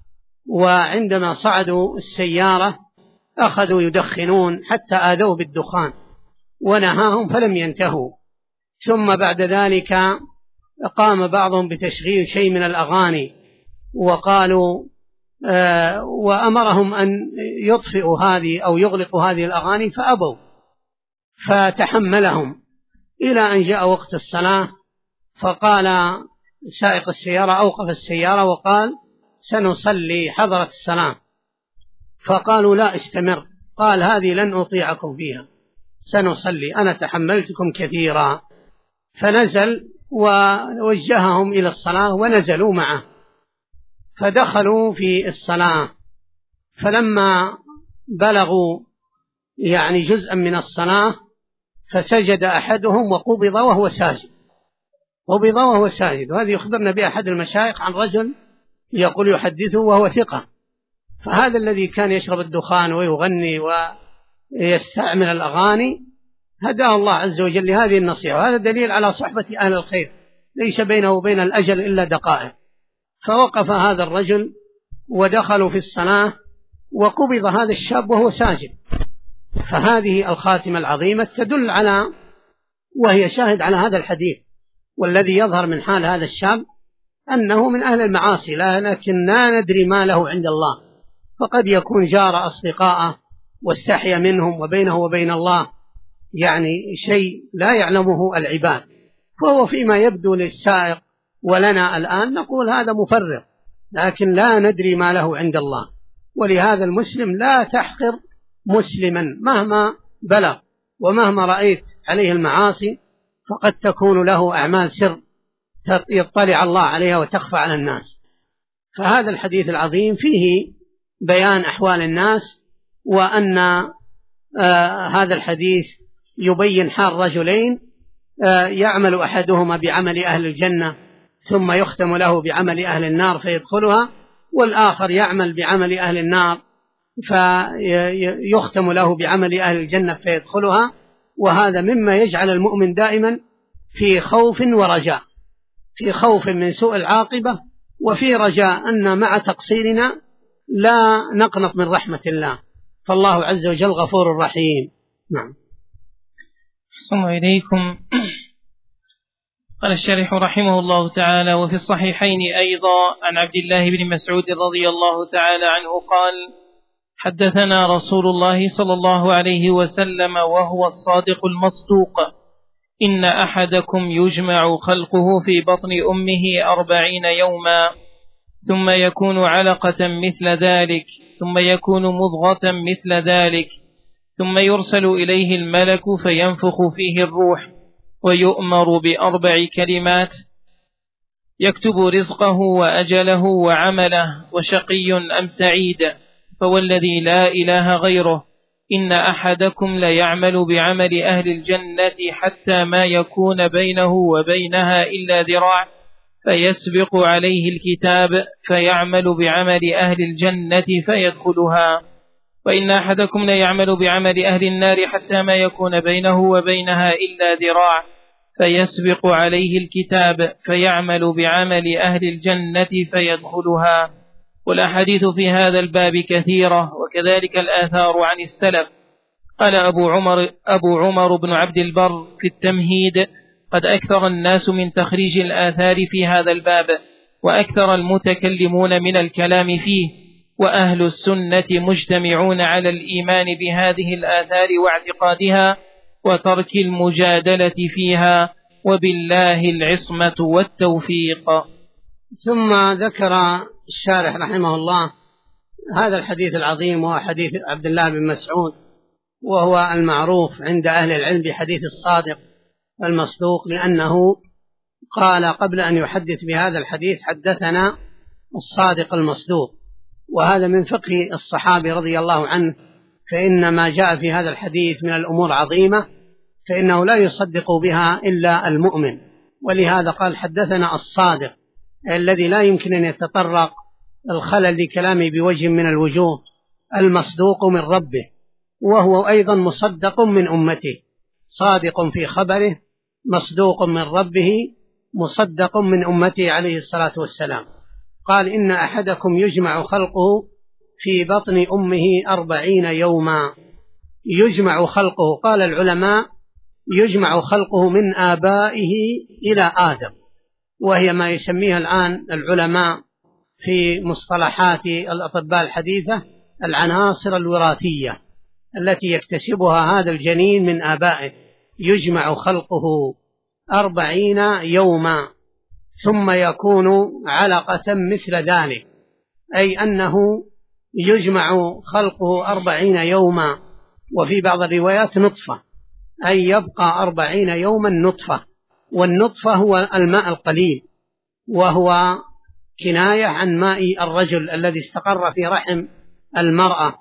وعندما صعدوا السيارة أخذوا يدخنون حتى آذوه بالدخان ونهاهم فلم ينتهوا. ثم بعد ذلك قام بعضهم بتشغيل شيء من الأغاني وقالوا وأمرهم أن يطفئوا هذه أو يغلقوا هذه الأغاني فأبوا، فتحملهم إلى أن جاء وقت الصلاة. فقال سائق السيارة أوقف السيارة وقال سنصلي حضرة الصلاة. فقالوا لا استمر. قال هذه لن أطيعكم فيها، سنصلي، أنا تحملتكم كثيرا. فنزل ووجههم إلى الصلاة ونزلوا معه، فدخلوا في الصلاة. فلما بلغوا يعني جزءا من الصلاة فسجد أحدهم وقبض وهو ساجد، قبض وهو ساجد. وهذا يخبرنا بأحد المشايخ عن رجل يقول يحدثه وهو ثقة. فهذا الذي كان يشرب الدخان ويغني ويستعمل الأغاني هداه الله عز وجل لهذه النصيحة. وهذا دليل على صحبة أهل الخير، ليس بينه وبين الأجل إلا دقائق. فوقف هذا الرجل ودخلوا في الصلاة وقبض هذا الشاب وهو ساجد. فهذه الخاتمة العظيمة تدل على وهي شاهد على هذا الحديث. والذي يظهر من حال هذا الشاب أنه من أهل المعاصي، لكن لا ندري ما له عند الله. فقد يكون جار أصدقائه واستحيا منهم، وبينه وبين الله يعني شيء لا يعلمه العباد. فهو فيما يبدو للسائق ولنا الآن نقول هذا مفرط، لكن لا ندري ما له عند الله. ولهذا المسلم لا تحقر مسلما مهما بلغ، ومهما رأيت عليه المعاصي فقد تكون له أعمال سر يطلع الله عليها وتخفى على الناس. فهذا الحديث العظيم فيه بيان أحوال الناس، وأن هذا الحديث يبين حال رجلين يعمل أحدهما بعمل أهل الجنة ثم يختم له بعمل أهل النار فيدخلها، والآخر يعمل بعمل أهل النار فيختم له بعمل أهل الجنة فيدخلها. وهذا مما يجعل المؤمن دائما في خوف ورجاء، في خوف من سوء العاقبة، وفي رجاء أن مع تقصيرنا لا نقنط من رحمة الله، فالله عز وجل غفور رحيم. نعم. أحسن إليكم. قال الشارح رحمه الله تعالى: وفي الصحيحين أيضا عن عبد الله بن مسعود رضي الله تعالى عنه قال: حدثنا رسول الله صلى الله عليه وسلم وهو الصادق المصدوق: إن أحدكم يجمع خلقه في بطن أمه 40 يوما ثم يكون علقة مثل ذلك ثم يكون مضغة مثل ذلك ثم يرسل إليه الملك فينفخ فيه الروح ويؤمر ب4 كلمات: يكتب رزقه وأجله وعمله وشقي أم سعيد. فوالذي لا إله غيره إن أحدكم ليعمل بعمل أهل الجنة حتى ما يكون بينه وبينها إلا ذراع فيسبق عليه الكتاب فيعمل بعمل أهل الجنة فيدخلها، وإن أحدكم ليعمل بعمل أهل النار حتى ما يكون بينه وبينها إلا ذراع فيسبق عليه الكتاب فيعمل بعمل أهل الجنة فيدخلها. والأحاديث في هذا الباب كثيرة، وكذلك الآثار عن السلف. قال أبو عمر بن عبد البر في التمهيد: قد أكثر الناس من تخريج الآثار في هذا الباب، وأكثر المتكلمون من الكلام فيه، وأهل السنة مجتمعون على الإيمان بهذه الآثار واعتقادها وترك المجادلة فيها، وبالله العصمة والتوفيق. ثم ذكر الشارح رحمه الله هذا الحديث العظيم، وهو حديث عبد الله بن مسعود، وهو المعروف عند أهل العلم بحديث الصادق المصدوق، لأنه قال قبل أن يحدث بهذا الحديث حدثنا الصادق المصدوق، وهذا من فقه الصحابي رضي الله عنه، فإن ما جاء في هذا الحديث من الأمور عظيمة فإنه لا يصدق بها إلا المؤمن، ولهذا قال حدثنا الصادق الذي لا يمكن أن يتطرق الخلل لكلامه بوجه من الوجوه، المصدوق من ربه، وهو أيضا مصدق من أمته، صادق في خبره مصدوق من ربه مصدق من أمته عليه الصلاة والسلام. قال إن أحدكم يجمع خلقه في بطن أمه 40 يوما. يجمع خلقه، قال العلماء يجمع خلقه من آبائه إلى آدم، وهي ما يسميها الآن العلماء في مصطلحات الأطباء الحديثة العناصر الوراثية التي يكتسبها هذا الجنين من آبائه. يجمع خلقه 40 يوما ثم يكون علقة مثل ذلك، أي أنه يجمع خلقه 40 يوما، وفي بعض الروايات نطفة، أي يبقى 40 يوما نطفة، والنطفة هو الماء القليل، وهو كناية عن ماء الرجل الذي استقر في رحم المرأة،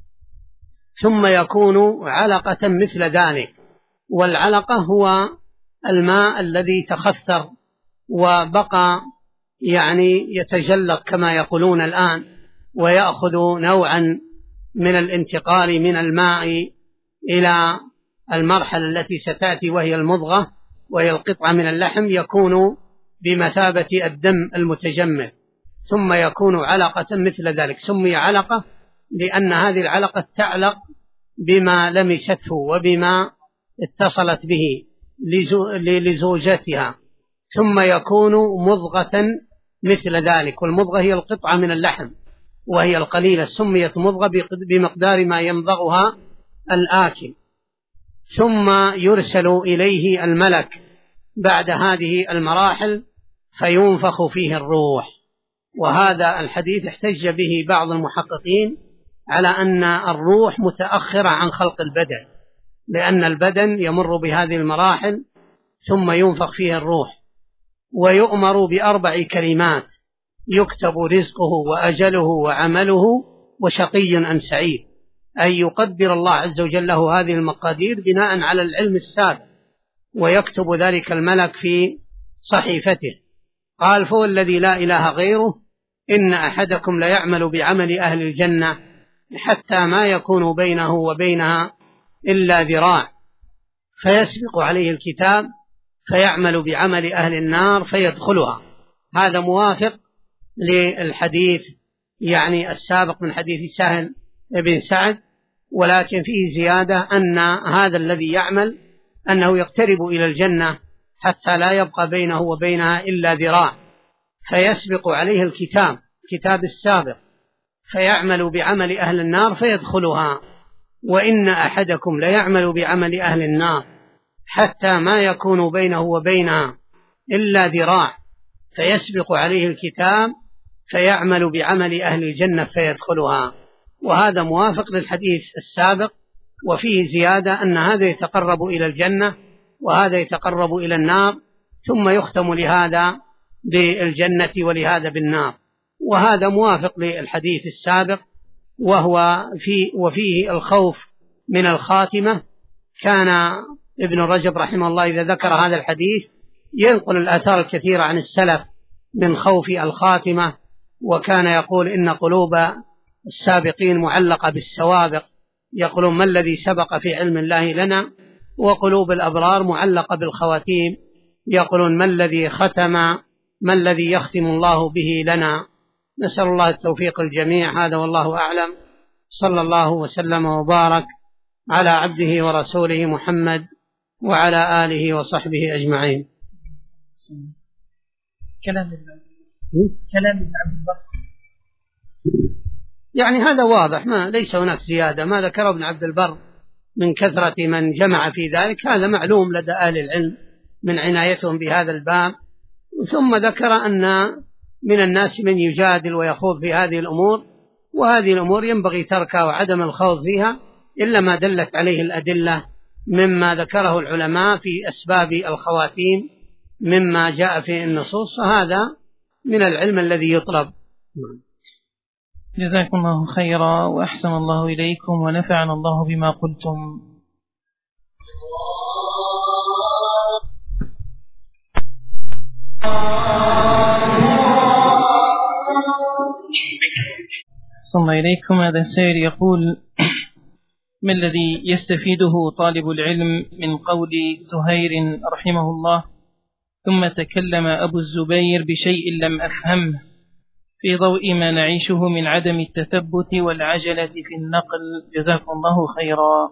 ثم يكون علقة مثل ذلك. والعلقة هو الماء الذي تخثر وبقى يتجلط كما يقولون الآن، ويأخذ نوعا من الانتقال من الماء إلى المرحلة التي ستأتي وهي المضغة، وهي القطعة من اللحم، يكون بمثابة الدم المتجمد، ثم يكون علقة مثل ذلك. سمي علقة لأن هذه العلقة تعلق بما لمسته وبما اتصلت به لزوجتها، ثم يكون مضغة مثل ذلك، والمضغة هي القطعة من اللحم وهي القليلة، سميت مضغة بمقدار ما يمضغها الآكل. ثم يرسل إليه الملك بعد هذه المراحل فينفخ فيه الروح. وهذا الحديث احتج به بعض المحققين على أن الروح متأخرة عن خلق البدن، لأن البدن يمر بهذه المراحل ثم ينفخ فيه الروح، ويؤمر ب4 كلمات: يكتب رزقه وأجله وعمله وشقي أم سعيد، أي يقدر الله عز وجل له هذه المقادير بناء على العلم السابق، ويكتب ذلك الملك في صحيفته. قال: فهو الذي لا إله غيره، إن أحدكم ليعمل بعمل أهل الجنة حتى ما يكون بينه وبينها إلا ذراع، فيسبق عليه الكتاب فيعمل بعمل أهل النار فيدخلها. هذا موافق للحديث السابق من حديث سهل بن سعد، ولكن فيه زيادة أن هذا الذي يعمل أنه يقترب إلى الجنة حتى لا يبقى بينه وبينها إلا ذراع، فيسبق عليه الكتاب السابق فيعمل بعمل أهل النار فيدخلها. وإن أحدكم ليعمل بعمل أهل النار حتى ما يكون بينه وبينها إلا ذراع، فيسبق عليه الكتاب فيعمل بعمل أهل الجنة فيدخلها. وهذا موافق للحديث السابق، وفيه زيادة أن هذا يتقرب إلى الجنة وهذا يتقرب إلى النار، ثم يختم لهذا بالجنة ولهذا بالنار. وهذا موافق للحديث السابق، وفيه الخوف من الخاتمة. كان ابن رجب رحمه الله إذا ذكر هذا الحديث ينقل الآثار الكثيرة عن السلف من خوف الخاتمة، وكان يقول إن قلوب السابقين معلقة بالسوابق، يقولون ما الذي سبق في علم الله لنا، وقلوب الأبرار معلقة بالخواتيم، يقولون ما الذي يختم الله به لنا. نسأل الله التوفيق الجميع. هذا والله أعلم. صلى الله وسلم وبارك على عبده ورسوله محمد وعلى آله وصحبه أجمعين. كلام ابن عبد البر يعني هذا واضح، ما ليس هناك زيادة. ما ذكره ابن عبد البر من كثرة من جمع في ذلك هذا معلوم لدى أهل العلم من عنايتهم بهذا الباب. ثم ذكر أن من الناس من يجادل ويخوض في هذه الأمور، وهذه الأمور ينبغي تركها وعدم الخوض فيها إلا ما دلت عليه الأدلة مما ذكره العلماء في أسباب الخواتيم مما جاء في النصوص، فهذا من العلم الذي يطلب. جزاكم الله خيرا وأحسن الله إليكم ونفعنا الله بما قلتم. أحسن الله إليكم. هذا السائل يقول: ما الذي يستفيده طالب العلم من قول زهير رحمه الله ثم تكلم أبو الزبير بشيء لم أفهمه في ضوء ما نعيشه من عدم التثبت والعجلة في النقل؟ جزاكم الله خيرا.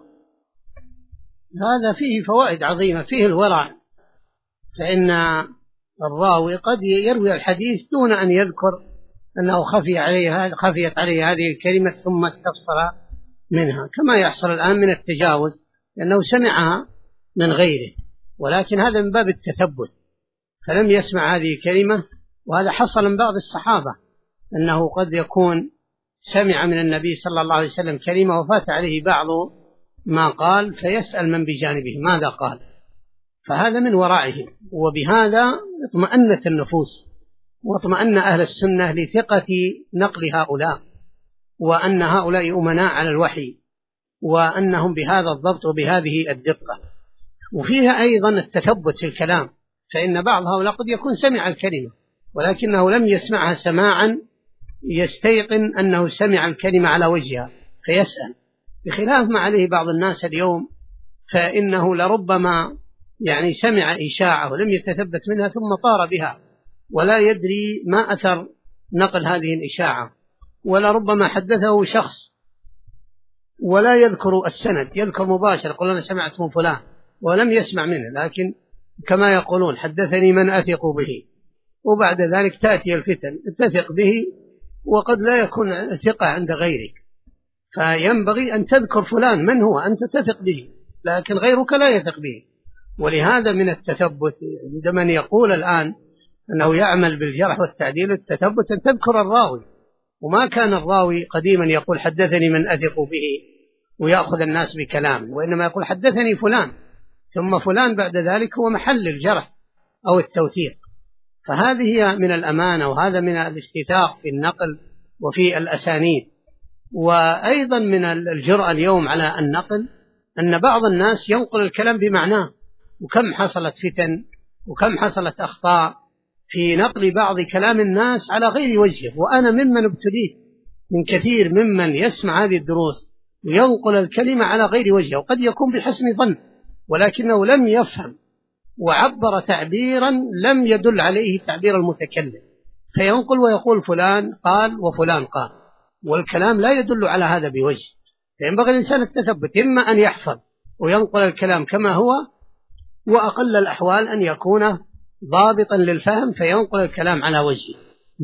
هذا فيه فوائد عظيمة، فيه الورع، فإن الراوي قد يروي الحديث دون أن يذكر أنه خفيت عليه هذه الكلمة ثم استفسر منها، كما يحصل الآن من التجاوز لأنه سمعها من غيره، ولكن هذا من باب التثبت، فلم يسمع هذه الكلمة. وهذا حصل من بعض الصحابة أنه قد يكون سمع من النبي صلى الله عليه وسلم كلمة وفات عليه بعض ما قال فيسأل من بجانبه ماذا قال، فهذا من ورائه، وبهذا اطمأنت النفوس واطمأن أهل السنة لثقة نقل هؤلاء، وأن هؤلاء أمناء على الوحي، وأنهم بهذا الضبط وبهذه الدقة. وفيها أيضا التثبت في الكلام، فإن بعض هؤلاء قد يكون سمع الكلمة ولكنه لم يسمعها سماعا يستيقن أنه سمع الكلمة على وجهها فيسأل، بخلاف ما عليه بعض الناس اليوم، فإنه لربما يعني سمع إشاعة ولم يتثبت منها ثم طار بها ولا يدري ما أثر نقل هذه الإشاعة، ولا ربما حدثه شخص ولا يذكر السند، يذكر مباشر يقول أنا سمعت من فلان ولم يسمع منه، لكن كما يقولون حدثني من أثق به، وبعد ذلك تأتي الفتن تثق به وقد لا يكون ثقة عند غيرك، فينبغي أن تذكر فلان من هو أنت تثق به لكن غيرك لا يثق به. ولهذا من التثبت عند من يقول الآن أنه يعمل بالجرح والتعديل التثبت أن تذكر الراوي، وما كان الراوي قديما يقول حدثني من أثق به ويأخذ الناس بكلامه، وإنما يقول حدثني فلان ثم فلان بعد ذلك هو محل الجرح أو التوثيق. فهذه هي من الأمانة، وهذا من الاستيثاق في النقل وفي الأسانيد. وأيضا من الجرأة اليوم على النقل أن بعض الناس ينقل الكلام بمعناه، وكم حصلت فتن وكم حصلت أخطاء في نقل بعض كلام الناس على غير وجهه. وأنا ممن ابتليت من كثير ممن يسمع هذه الدروس وينقل الكلمة على غير وجهه، وقد يكون بحسن ظن ولكنه لم يفهم وعبر تعبيرا لم يدل عليه تعبير المتكلم، فينقل ويقول فلان قال وفلان قال، والكلام لا يدل على هذا بوجه. فينبغي الإنسان التثبت، إما أن يحفظ وينقل الكلام كما هو، وأقل الأحوال أن يكون ضابطا للفهم فينقل الكلام على وجهه.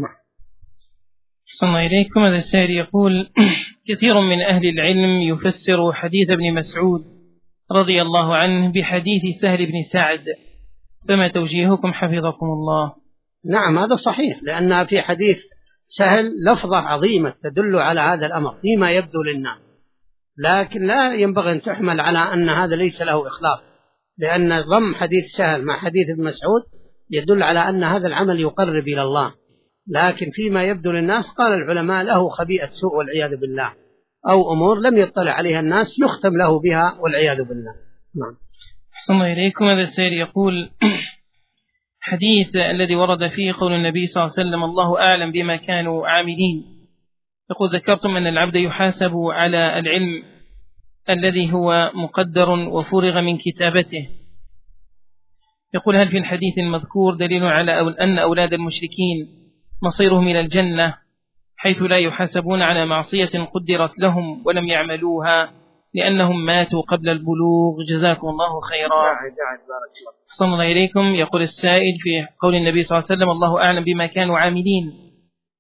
أحسن الله إليكم. هذا السائل يقول: كثير من أهل العلم يفسر حديث ابن مسعود رضي الله عنه بحديث سهل بن سعد، فما توجيهكم حفظكم الله؟ نعم هذا صحيح، لأن في حديث سهل لفظة عظيمة تدل على هذا الأمر فيما يبدو للناس، لكن لا ينبغي أن تحمل على أن هذا ليس له إخلاص، لأن ضم حديث سهل مع حديث ابن مسعود يدل على أن هذا العمل يقرب إلى الله، لكن فيما يبدو للناس قال العلماء له خبيئة سوء والعياذ بالله، أو أمور لم يطلع عليها الناس يختم له بها والعياذ بالله. نعم. أحسن الله إليكم. هذا السائل يقول: حديث الذي ورد فيه قول النبي صلى الله عليه وسلم الله أعلم بما كانوا عاملين، يقول: ذكرتم أن العبد يحاسب على العلم الذي هو مقدر وفرغ من كتابته، يقول: هل في الحديث المذكور دليل على أن أولاد المشركين مصيرهم إلى الجنة حيث لا يحاسبون على معصية قدرت لهم ولم يعملوها لأنهم ماتوا قبل البلوغ؟ جزاكم الله خيرا. أحسن الله إليكم. يقول السائل: في قول النبي صلى الله عليه وسلم الله أعلم بما كانوا عاملين،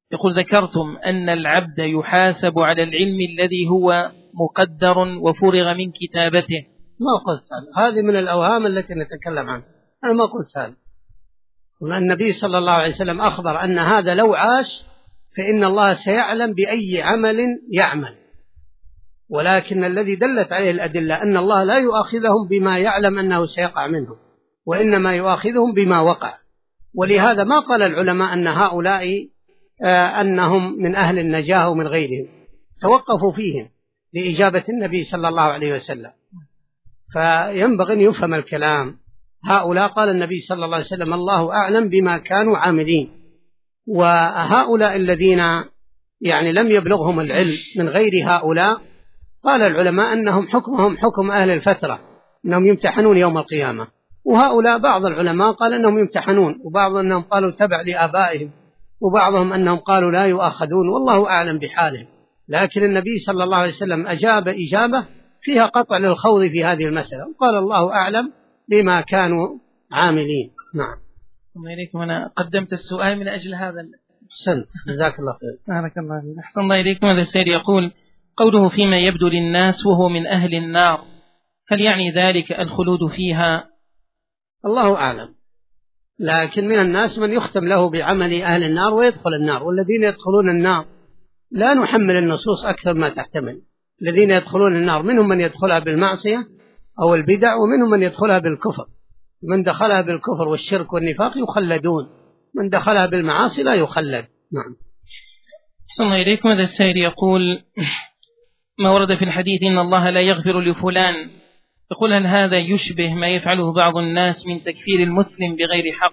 يقول: ذكرتم أن العبد يحاسب على العلم الذي هو مقدر وفرغ من كتابته. ما قلت هذه من الأوهام التي نتكلم عنها، أنا ما قلت هذا. النبي صلى الله عليه وسلم أخبر أن هذا لو عاش فإن الله سيعلم بأي عمل يعمل، ولكن الذي دلت عليه الأدلة أن الله لا يؤاخذهم بما يعلم أنه سيقع منهم، وإنما يؤاخذهم بما وقع. ولهذا ما قال العلماء أن هؤلاء أنهم من أهل النجاة ومن غيرهم، توقفوا فيهم لإجابة النبي صلى الله عليه وسلم. فينبغي أن يفهم الكلام. هؤلاء قال النبي صلى الله عليه وسلم: الله أعلم بما كانوا عاملين. وهؤلاء الذين يعني لم يبلغهم العلم من غير هؤلاء، قال العلماء أنهم حكمهم حكم أهل الفترة، أنهم يمتحنون يوم القيامة. وهؤلاء بعض العلماء قال أنهم يمتحنون، وبعض أنهم قالوا تبع لآبائهم، وبعضهم أنهم قالوا لا يؤاخذون، والله أعلم بحالهم. لكن النبي صلى الله عليه وسلم أجاب إجابة فيها قطع للخوض في هذه المسألة، وقال الله أعلم بما كانوا عاملين. نعم. إليكم أنا قدمت السؤال من أجل هذا. أحسنت، جزاك الله خير. بارك الله فيك. أحسن الله إليكم. هذا السائل يقول: قوله فيما يبدو للناس وهو من أهل النار، هل يعني ذلك الخلود فيها؟ الله أعلم، لكن من الناس من يختم له بعمل أهل النار ويدخل النار، والذين يدخلون النار لا نحمل النصوص أكثر ما تحتمل. الذين يدخلون النار منهم من يدخلها بالمعصية أو البدع، ومنهم من يدخلها بالكفر. من دخلها بالكفر والشرك والنفاق يخلدون، من دخلها بالمعاصي لا يخلد. نعم. أحسن الله إليكم. هذا السائل يقول: ما ورد في الحديث إن الله لا يغفر لفلان، يقول: هل هذا يشبه ما يفعله بعض الناس من تكفير المسلم بغير حق؟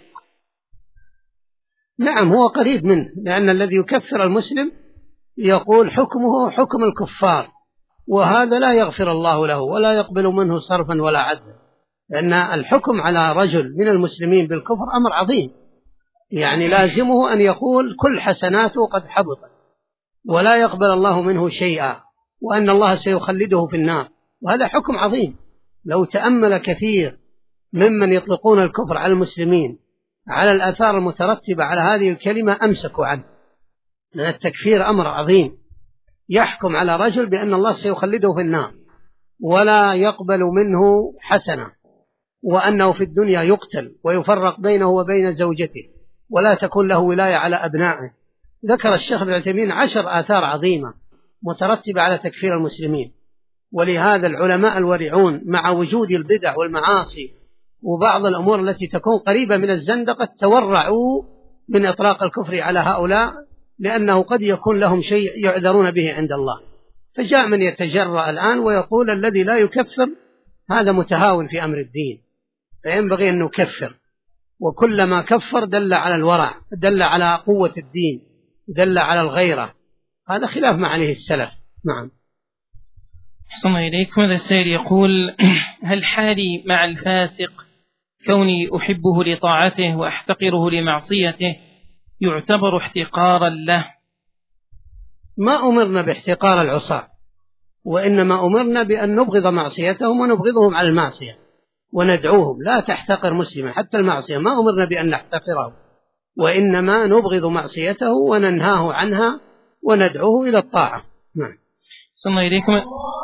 نعم، هو قريب منه، لأن الذي يكفر المسلم يقول حكمه حكم الكفار، وهذا لا يغفر الله له ولا يقبل منه صرفا ولا عدلا، لأن الحكم على رجل من المسلمين بالكفر أمر عظيم، يعني لازمه أن يقول كل حسناته قد حبطت ولا يقبل الله منه شيئا، وأن الله سيخلده في النار، وهذا حكم عظيم. لو تأمل كثير ممن يطلقون الكفر على المسلمين على الآثار المترتبة على هذه الكلمة أمسكوا عنه، لأن التكفير أمر عظيم، يحكم على رجل بأن الله سيخلده في النار ولا يقبل منه حسنة، وأنه في الدنيا يقتل ويفرق بينه وبين زوجته ولا تكون له ولاية على أبنائه. ذكر الشيخ ابن عثيمين 10 آثار عظيمة مترتبة على تكفير المسلمين. ولهذا العلماء الورعون مع وجود البدع والمعاصي وبعض الأمور التي تكون قريبة من الزندقة تورعوا من إطلاق الكفر على هؤلاء، لأنه قد يكون لهم شيء يعذرون به عند الله. فجاء من يتجرأ الآن ويقول الذي لا يكفر هذا متهاون في أمر الدين، فينبغي أن نكفر، وكلما كفر دل على الورع، دل على قوة الدين، دل على الغيرة. هذا خلاف ما عليه السلف. نعم. أحسن الله إليكم. هذا السائل يقول: هل حالي مع الفاسق كوني أحبه لطاعته وأحتقره لمعصيته يعتبر احتقارا له؟ ما أمرنا باحتقار العصاة، وإنما أمرنا بأن نبغض معصيتهم ونبغضهم على المعصية وندعوهم. لا تحتقر مسلما حتى المعصية، ما أمرنا بأن نحتقره، وإنما نبغض معصيته وننهاه عنها وندعوه إلى الطاعة. نعم. صلى الله إليكم.